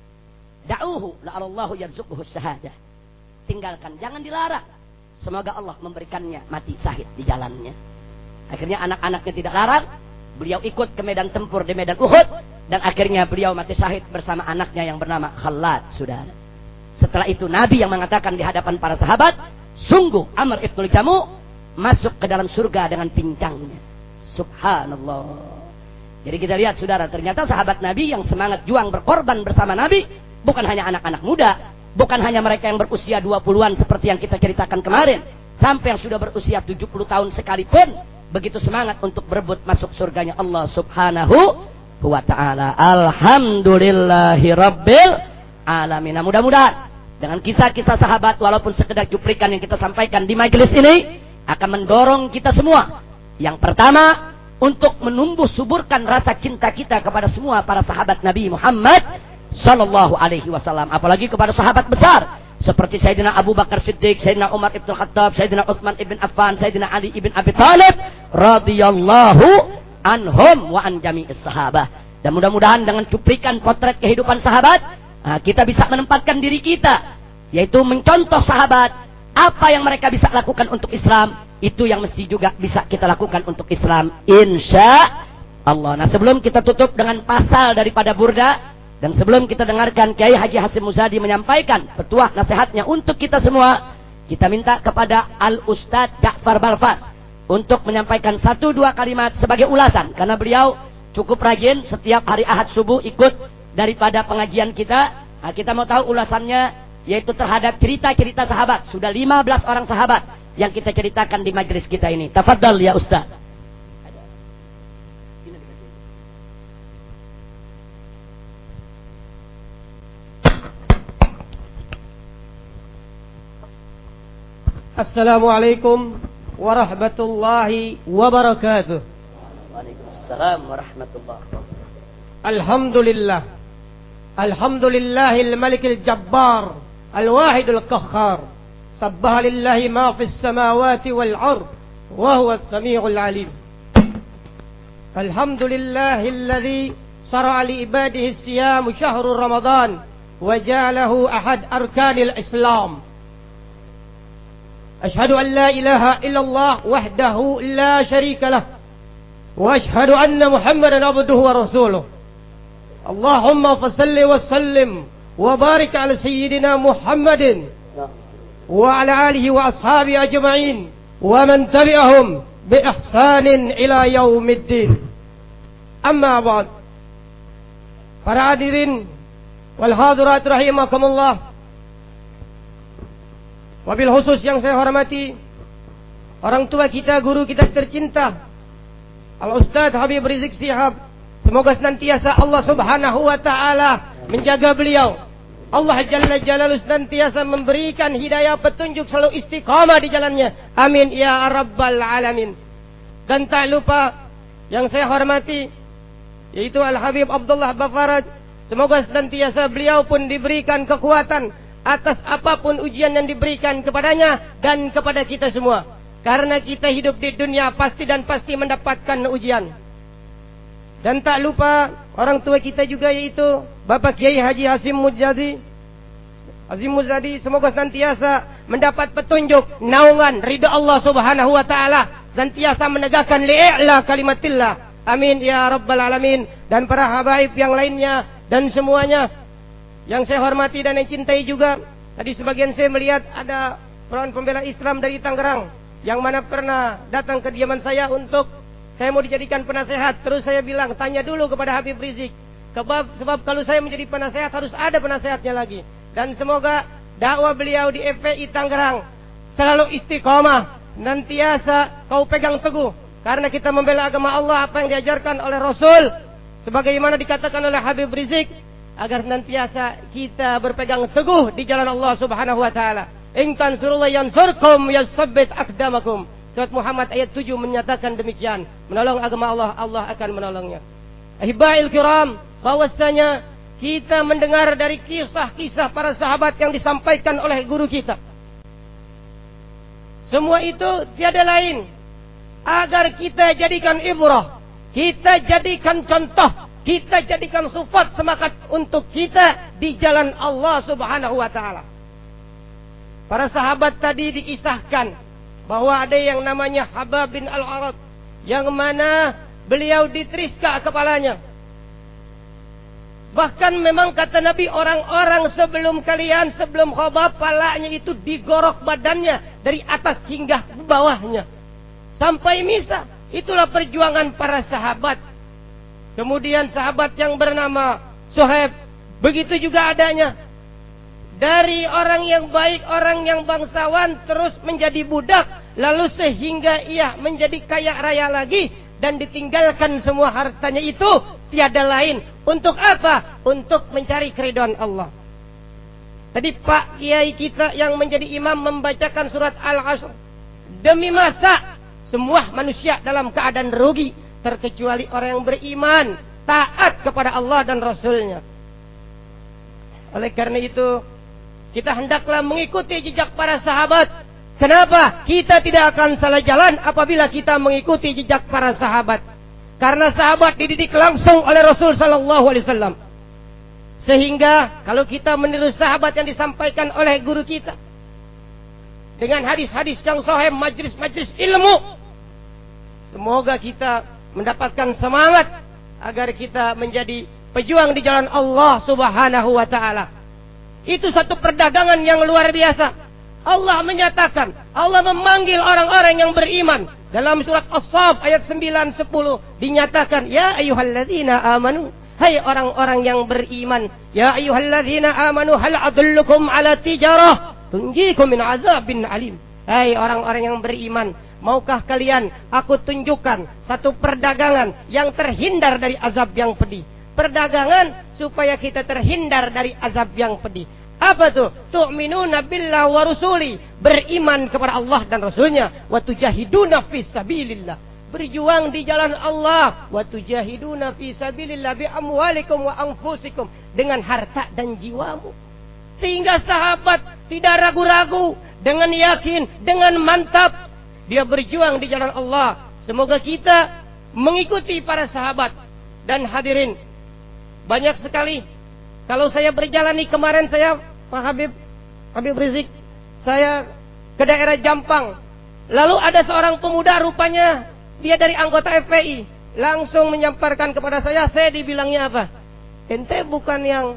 la'allahu yarzuquhu syahadah. Tinggalkan, jangan dilarang. Semoga Allah memberikannya mati syahid di jalannya. Akhirnya anak-anaknya tidak larang. Beliau ikut ke medan tempur di medan Uhud. Dan akhirnya beliau mati syahid bersama anaknya yang bernama Khalad, saudara. Setelah itu Nabi yang mengatakan di hadapan para sahabat, sungguh Amr ibn Jamu masuk ke dalam surga dengan pincangnya. Subhanallah. Jadi kita lihat saudara, ternyata sahabat Nabi yang semangat juang berkorban bersama Nabi, bukan hanya anak-anak muda, bukan hanya mereka yang berusia 20-an seperti yang kita ceritakan kemarin, sampai yang sudah berusia 70 tahun sekalipun begitu semangat untuk berebut masuk surganya Allah Subhanahu wa ta'ala. Alhamdulillahi rabbil alamin. Mudah-mudahan dengan kisah-kisah sahabat, walaupun sekedar cuplikan yang kita sampaikan di majelis ini, akan mendorong kita semua. Yang pertama, untuk menumbuh suburkan rasa cinta kita kepada semua para sahabat Nabi Muhammad Sallallahu Alaihi Wasallam. Apalagi kepada sahabat besar seperti Sayyidina Abu Bakar Siddiq, Sayyidina Umar ibn Khattab, Sayyidina Utsman ibn Affan, Sayyidina Ali ibn Abi Thalib radhiyallahu anhum wa an jami'is sahabah. Dan mudah-mudahan dengan cuplikan potret kehidupan sahabat, kita bisa menempatkan diri kita, yaitu mencontoh sahabat. Apa yang mereka bisa lakukan untuk Islam, itu yang mesti juga bisa kita lakukan untuk Islam, insya Allah. Nah, sebelum kita tutup dengan pasal daripada Burda, dan sebelum kita dengarkan Kiai Haji Hasyim Muzadi menyampaikan petuah nasihatnya untuk kita semua, kita minta kepada Al-Ustadz Ja'far Balfas untuk menyampaikan 1-2 kalimat sebagai ulasan. Karena beliau cukup rajin setiap hari Ahad subuh ikut daripada pengajian kita. Nah, kita mau tahu ulasannya, yaitu terhadap cerita-cerita sahabat. Sudah 15 orang sahabat yang kita ceritakan di majelis kita ini. Tafadhal ya Ustadz. Assalamualaikum warahmatullahi wabarakatuh. Waalaikumsalam warahmatullahi wabarakatuh. Alhamdulillah. Alhamdulillahil malikil jabbar, al-wahidul qahhar. Sabbaha lillahi ma fis samawati wal ard, wa huwas samiul alim. Alhamdulillahilladzi syara'a li ibadihi siyam syahrul ramadan wa ja'alahu ahad arkanil islam. أشهد أن لا إله إلا الله وحده لا شريك له وأشهد أن محمدا عبده ورسوله اللهم فصل وسلم وبارك على سيدنا محمد وعلى آله وأصحابه أجمعين ومن تبعهم بإحسان إلى يوم الدين أما بعد para hadirin wal hadirat rahimakumullah. Wabil khusus yang saya hormati orang tua kita, guru kita tercinta Al-Ustadz Habib Rizik Shihab. Semoga senantiasa Allah Subhanahu wa ta'ala menjaga beliau. Allah Jalla Jalaluhu senantiasa memberikan hidayah petunjuk, selalu istiqamah di jalannya. Amin ya rabbal alamin. Dan tak lupa yang saya hormati, yaitu Al-Habib Abdullah Bafaraj. Semoga senantiasa beliau pun diberikan kekuatan atas apapun ujian yang diberikan kepadanya dan kepada kita semua. Karena kita hidup di dunia pasti dan pasti mendapatkan ujian. Dan tak lupa orang tua kita juga, yaitu Bapak Kiai Haji Hasyim Muzadi. Semoga senantiasa mendapat petunjuk, naungan, ridha Allah Subhanahu wa ta'ala. Senantiasa menegakkan li'a'la kalimatillah. Amin ya rabbal alamin. Dan para habaib yang lainnya dan semuanya yang saya hormati dan yang cintai juga. Tadi sebagian saya melihat ada Front Pembela Islam dari Tangerang, yang mana pernah datang ke kediaman saya untuk saya mau dijadikan penasehat. Terus saya bilang, tanya dulu kepada Habib Rizik. Sebab kalau saya menjadi penasehat harus ada penasehatnya lagi. Dan semoga dakwah beliau di FPI Tangerang selalu istiqomah, nantiasa kau pegang teguh. Karena kita membela agama Allah, apa yang diajarkan oleh Rasul. Sebagaimana dikatakan oleh Habib Rizik, agar senantiasa kita berpegang teguh di jalan Allah Subhanahu wa taala. In tansurullaha yansurkum yatsabbit aqdamakum. Surat Muhammad ayat 7 menyatakan demikian. Menolong agama Allah, Allah akan menolongnya. Ahibail kiram, bahwasanya kita mendengar dari kisah-kisah para sahabat yang disampaikan oleh guru kita. Semua itu tiada lain agar kita jadikan ibrah, kita jadikan contoh, kita jadikan sifat semangat untuk kita di jalan Allah Subhanahu wa taala. Para sahabat tadi dikisahkan bahwa ada yang namanya Habab bin Al-Arad, yang mana beliau diteriska kepalanya. Bahkan memang kata Nabi, orang-orang sebelum kalian, sebelum Habab, palanya itu digorok badannya dari atas hingga bawahnya sampai misa. Itulah perjuangan para sahabat. Kemudian sahabat yang bernama Suhaib, begitu juga adanya. Dari orang yang baik, orang yang bangsawan, terus menjadi budak, lalu sehingga ia menjadi kaya raya lagi, dan ditinggalkan semua hartanya itu, tiada lain. Untuk apa? Untuk mencari keridhaan Allah. Tadi Pak Kiai kita yang menjadi imam membacakan surat Al-Asr. Demi masa semua manusia dalam keadaan rugi, terkecuali orang yang beriman, taat kepada Allah dan Rasulnya. Oleh karena itu, kita hendaklah mengikuti jejak para sahabat. Kenapa? Kita tidak akan salah jalan apabila kita mengikuti jejak para sahabat. Karena sahabat dididik langsung oleh Rasul sallallahu alaihi wasallam. Sehingga kalau kita meniru sahabat yang disampaikan oleh guru kita dengan hadis-hadis yang sahih, majlis-majlis ilmu, semoga kita mendapatkan semangat agar kita menjadi pejuang di jalan Allah Subhanahu wa taala. Itu satu perdagangan yang luar biasa. Allah menyatakan, Allah memanggil orang-orang yang beriman. Dalam surat As-Saff ayat 9-10 dinyatakan, ya ayyuhalladzina amanu, hai orang-orang yang beriman, ya ayyuhalladzina amanu hal adullukum ala tijarah tunjikum min azabin alim. Hai orang-orang yang beriman, maukah kalian aku tunjukkan satu perdagangan yang terhindar dari azab yang pedih. Perdagangan supaya kita terhindar dari azab yang pedih. Apa tuh? Tu'minuna billah wa rusuli, beriman kepada Allah dan Rasulnya. Wa tujahiduna fi sabilillah, berjuang di jalan Allah. Wa tujahiduna fi sabilillah bi amwalikum wa anfusikum, dengan harta dan jiwamu. Sehingga sahabat tidak ragu-ragu, dengan yakin, dengan mantap dia berjuang di jalan Allah. Semoga kita mengikuti para sahabat. Dan hadirin, banyak sekali. Kalau saya berjalan nih, kemarin saya, Pak Habib Rizik, saya ke daerah Jampang. Lalu ada seorang pemuda, rupanya dia dari anggota FPI. Langsung menyamparkan kepada saya dibilangnya apa? Ente bukan yang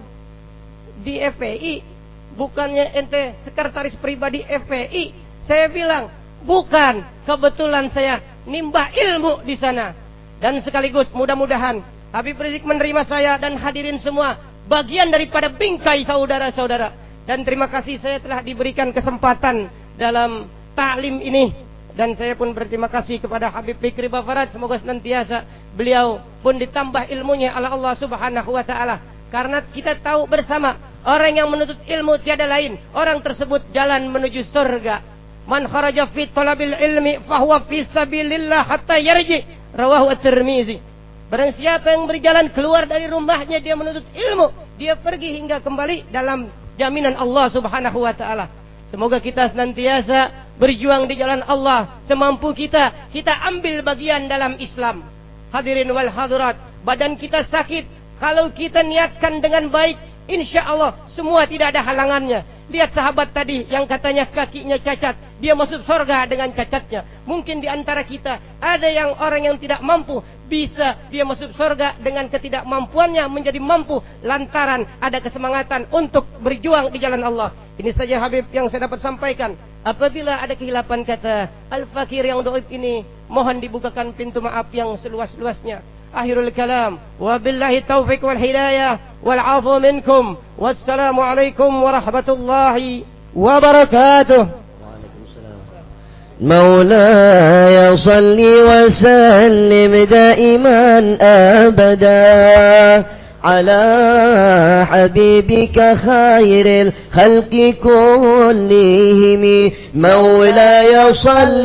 di FPI, bukannya ente sekretaris pribadi FPI. Saya bilang, bukan, kebetulan saya nimbah ilmu di sana. Dan sekaligus mudah-mudahan Habib Rizik menerima saya dan hadirin semua bagian daripada bingkai saudara-saudara. Dan terima kasih saya telah diberikan kesempatan dalam ta'lim ini. Dan saya pun berterima kasih kepada Habib Fikri Bafarat. Semoga senantiasa beliau pun ditambah ilmunya oleh Allah Subhanahu wa ta'ala. Karena kita tahu bersama, orang yang menuntut ilmu tiada lain, orang tersebut jalan menuju surga. Man kharaja fi talabil ilmi fahuwa fi sabilillah hatta yarji, rawahu at-Tirmizi. Barang siapa yang berjalan keluar dari rumahnya, dia menuntut ilmu, dia pergi hingga kembali dalam jaminan Allah Subhanahu wa ta'ala. Semoga kita senantiasa berjuang di jalan Allah semampu kita. Kita ambil bagian dalam Islam. Hadirin wal hadirat, badan kita sakit, kalau kita niatkan dengan baik, insya Allah semua tidak ada halangannya. Lihat sahabat tadi yang katanya kakinya cacat, dia masuk surga dengan cacatnya. Mungkin di antara kita ada yang orang yang tidak mampu, bisa dia masuk surga dengan ketidakmampuannya menjadi mampu lantaran ada kesemangatan untuk berjuang di jalan Allah. Ini saja Habib yang saya dapat sampaikan. Apabila ada kehilapan kata, Al-Fakir yang dhaif ini, mohon dibukakan pintu maaf yang seluas-luasnya. Akhirul kalam, wabillahi taufiq wal hidayah wal afu minkum. Wassalamualaikum warahmatullahi wabarakatuh. مولاي صل وسلم دائما أبدا على حبيبك خير الخلق كلهم مولاي صل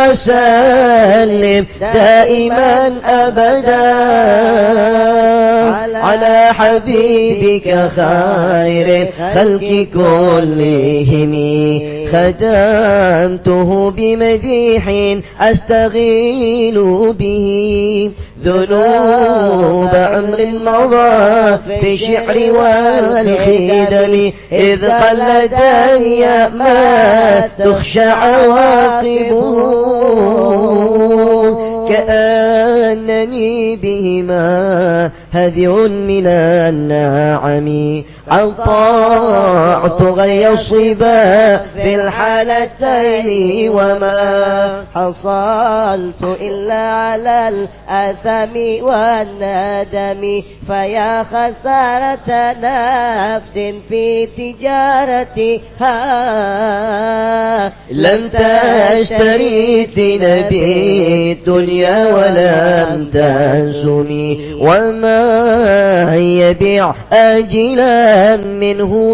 وسلم دائما أبدا على حبيبك خير الخلق كلهم ختمته بمديح أستغيل به ذنوب عمر مضى في الشعر والخدم إذ قلدني ما تخشى عواقبه كأنني بهما هدي من النعم أطاعت غي الصبا في الحالتين وما حصلت إلا على الآثام والندم فيا خسارة نفس في تجارتها لم تشتري نبي الدنيا ولم تهزمي وما يبيع آجلا منه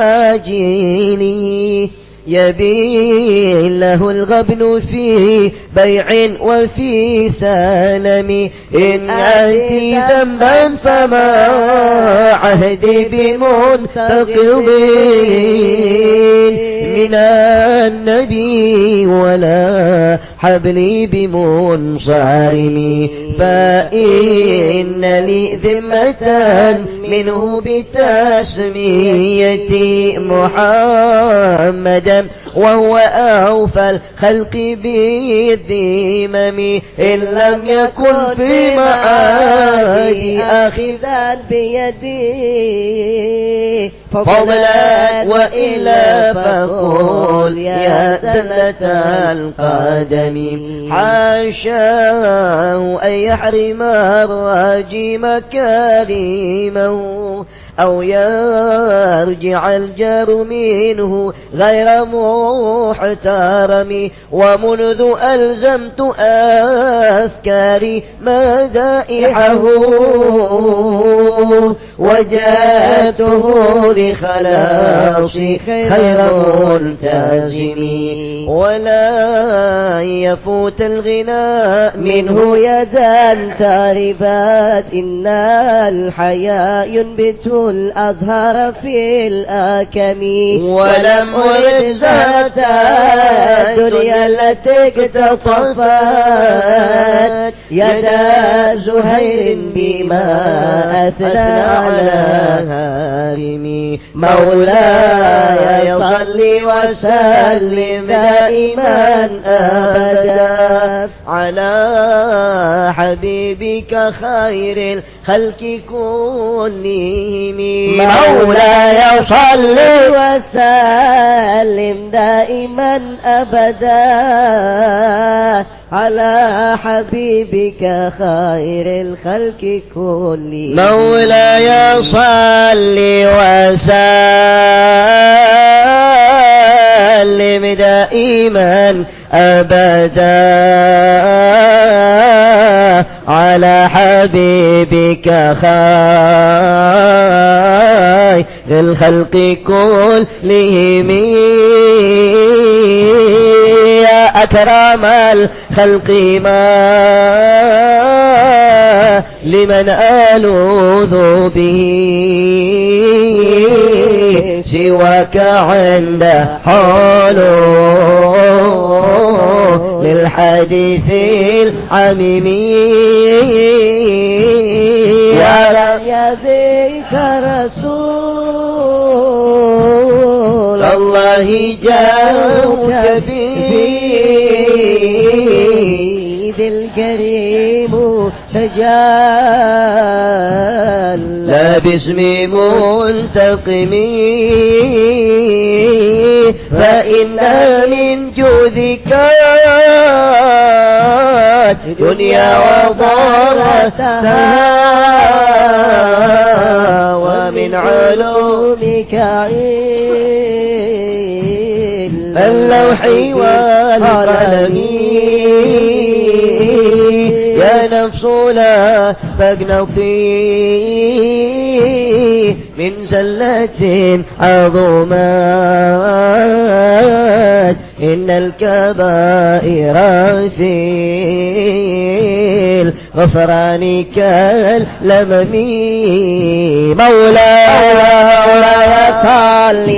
بعاجله يبيع له الغبن في بيع وفي سلم إن أتي ذنبا فما عهدي بمنتقضين من النبي ولا حبلي بمنصارم فإن لي ذمة منه بتسميتي محمدا وهو أوفى الخلق بالذمم إن لم يكن في معادي آخذا بيدي فضلا وإلا فقل يا زلة القدم حاشاه أن يحرم الراجي مكارمه أو يرجع الجار منه غير محترم ومنذ ألزمت أفكاري مدائحه وجاءته لخلاصي خير ملتزم ولا يفوت الغناء منه يزال تاربات إن الحياء ينبت الأزهار في الآكم ولم أرد ذات الدنيا التي اقتطفت يدا زهير بما أثنى على هارمي مولاي صل وسلم دائما أبدا على حبيبك خير الخلق كلهم مولاي صل وسلم دائما أبدا على حبيبك خير الخلق كلهم مولاي صل وسلم دائما أبدا على حبيبك خير الخلق كلهم يا أكرم الخلق ما لمن ألوذ به سواك عند حلول للحديث العميم يا لم يذيك رسول الله جاءك به ذي الكريم تجلى باسم منتقم فإن من جودك دنيا وضرتها ومن علومك اللوح والقلم يا النفس لا تقنطي من زلة عظمات إن الكبائر في الغفران كاللمم مولاي صل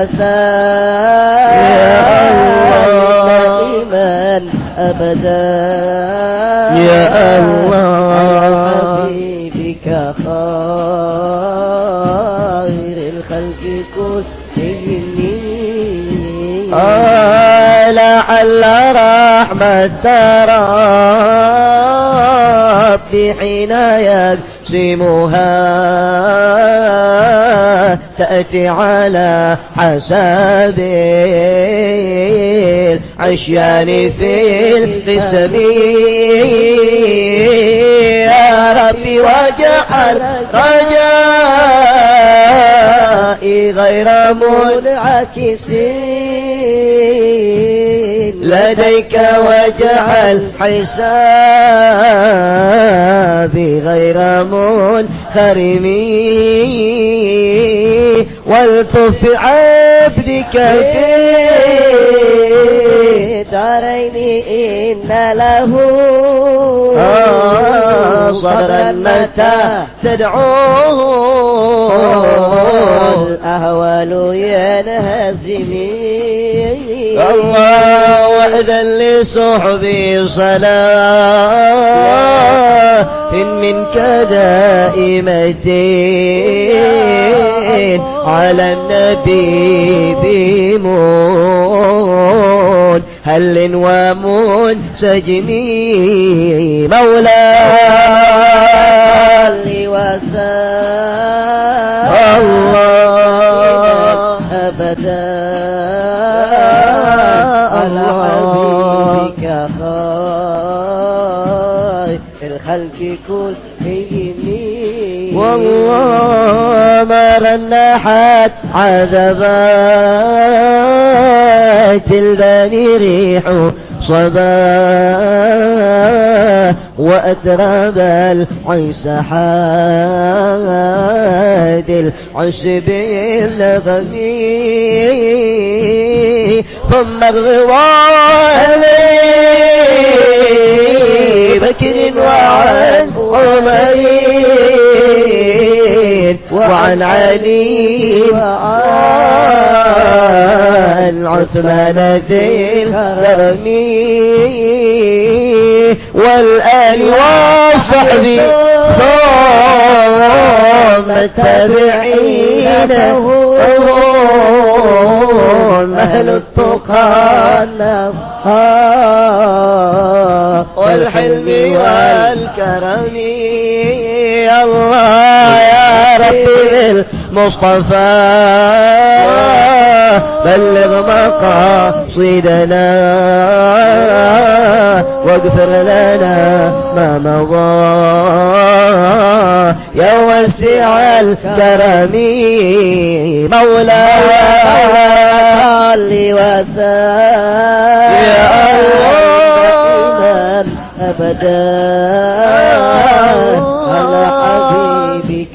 وسلم أبدا يا الله حبيبك خير الخلق كلهم لعل رحمة ربي حين يقسمها تأتي على حساب العشيان في القسم يا ربي واجعل رجائي غير منعكسين لديك واجعل حسابي غير منخرم والطف عبدك في دارين إن له صدرا متى تدعوه الأهوال ينهزمين الله وأذن لصحبي صلاة منك دائمتين على النبي بمون هل ومنسجم مولاي وسلم الله أبدا على حبيبك خير الخلق كلهم والله ما رنحت عذبات البني ريح صبا وأتراب العيس حاد العشب النغمي ثم الغوال بكر وعن عمرين وعن علي وعن عثمان ذي الكرم والآل والصحب ثم التابعين أهل التقى والحلم والكرم الله يا ربي المصطفى بلغ مقاصدنا واغفر لنا ما مضى يا واسع الكرم مولاي صل وسلم يا الله أبدا على حبيبك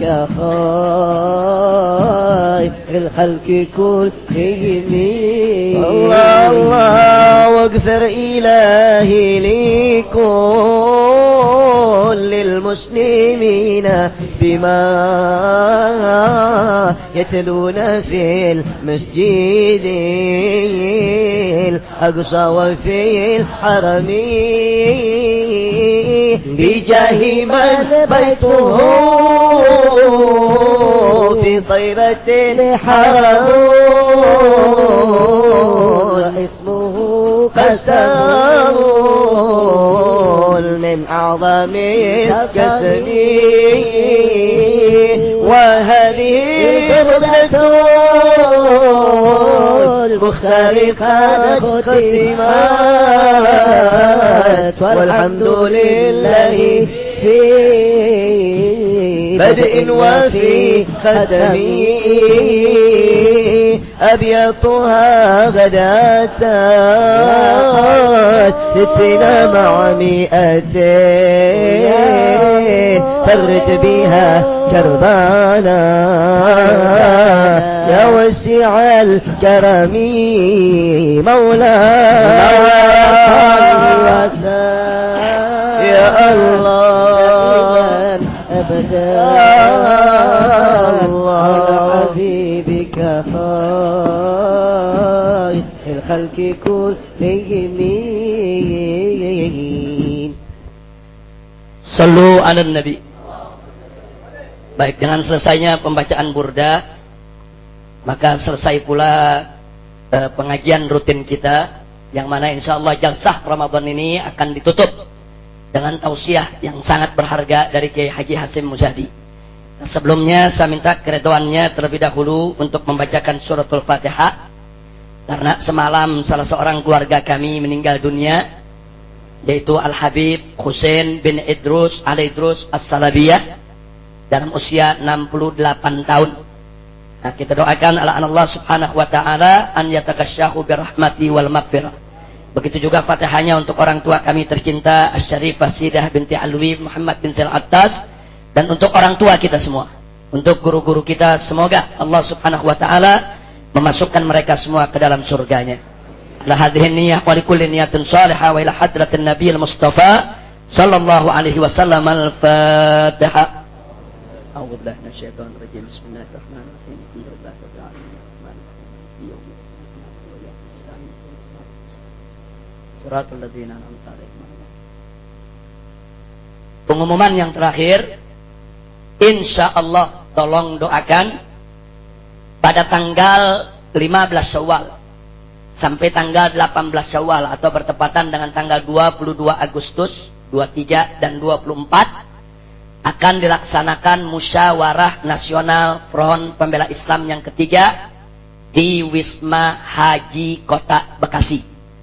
خير الخلق كلهم الله الله واغفر إلهي لكل المسلمين بما يتلون في المسجد الأقصى وفي الحرم بجاه من بيته في طيبة الحرم اسمه قسم من أعظم القسم وهذه البردة المختلفة ختمات والحمد لله في بدء وفي ختم أبيضها غداة ستنا مع 200 فرج بها كربانا يا وسع الكرم مولانا يا الله أبدا الله حبيبك خير الخلق كلهم Sallu ala Nabi. Baik, dengan selesainya pembacaan burda, maka selesai pula pengajian rutin kita, yang mana insya Allah jalsah Ramadan ini akan ditutup dengan tausiah yang sangat berharga dari Kiai Haji Hasim Muzadi. Nah, sebelumnya saya minta keredoannya terlebih dahulu untuk membacakan suratul Fatihah, karena semalam salah seorang keluarga kami meninggal dunia, yaitu Al-Habib Husain bin Idrus Al-Idrus As-Salabiyah dalam usia 68 tahun. Nah, kita doakan Allah subhanahu wa ta'ala an yatakasyahu birahmati wal maghfirah. Begitu juga Fatihahnya untuk orang tua kami tercinta Asy-Syarifah Sidah binti Alwi Muhammad bin Zal Attas, dan untuk orang tua kita semua, untuk guru-guru kita, semoga Allah subhanahu wa ta'ala memasukkan mereka semua ke dalam surganya. La hadhihi niyyah wa likulli niyatin salihah wa ila hadratin nabiyil mustafa sallallahu alaihi wasallam. Al-Fatihah. A'udzu billahi minasyaitonir rajim. Bismillahirrahmanirrahim. Suratul ladzina an'amta 'alaihim. Pengumuman yang terakhir, insyaallah tolong doakan pada tanggal 15 Syawal sampai tanggal 18 Syawal atau bertepatan dengan tanggal 22 Agustus, 23 dan 24 akan dilaksanakan musyawarah nasional Front Pembela Islam yang ketiga di Wisma Haji Kota Bekasi.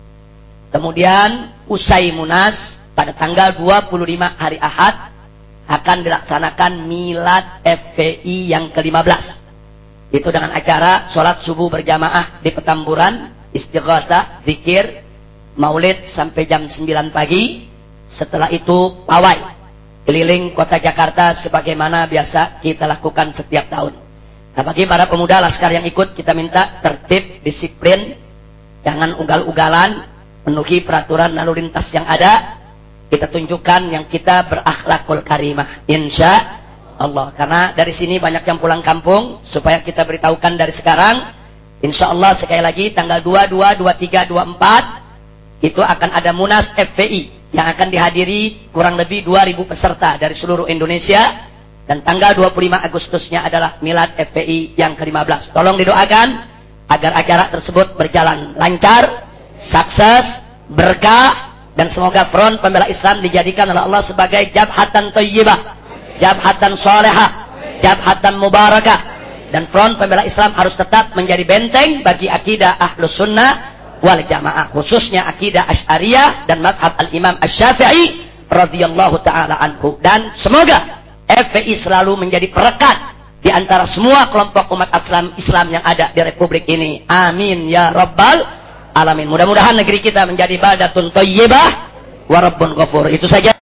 Kemudian usai Munas pada tanggal 25 hari Ahad akan dilaksanakan Milad FPI yang ke-15. Itu dengan acara sholat subuh berjamaah di Petamburan, istighosah, zikir, maulid sampai jam 9 pagi. Setelah itu pawai keliling kota Jakarta sebagaimana biasa kita lakukan setiap tahun. Nah, bagi para pemuda Laskar yang ikut, kita minta tertib, disiplin, jangan ugal-ugalan, penuhi peraturan lalu lintas yang ada. Kita tunjukkan yang kita berakhlakul karimah, insya Allah. Karena dari sini banyak yang pulang kampung, supaya kita beritahukan dari sekarang. Insya Allah sekali lagi tanggal 22, 23, 24 itu akan ada Munas FPI yang akan dihadiri kurang lebih 2.000 peserta dari seluruh Indonesia, dan tanggal 25 Agustusnya adalah Milad FPI yang ke-15. Tolong didoakan agar acara tersebut berjalan lancar, sukses, berkah, dan semoga Front Pembela Islam dijadikan oleh Allah sebagai jabhatan thayyibah, jabhatan salihah, jabhatan mubarakah. Dan Front Pembela Islam harus tetap menjadi benteng bagi akidah Ahlus Sunnah wal Jamaah, khususnya akidah Asy'ariyah dan mazhab Al-Imam Asy-Syafi'i radhiyallahu taala anhu. Dan semoga FPI selalu menjadi perekat di antara semua kelompok umat Islam yang ada di Republik ini. Amin ya rabbal alamin. Mudah-mudahan negeri kita menjadi baldatun thayyibah wa rabbun ghafur. Itu saja.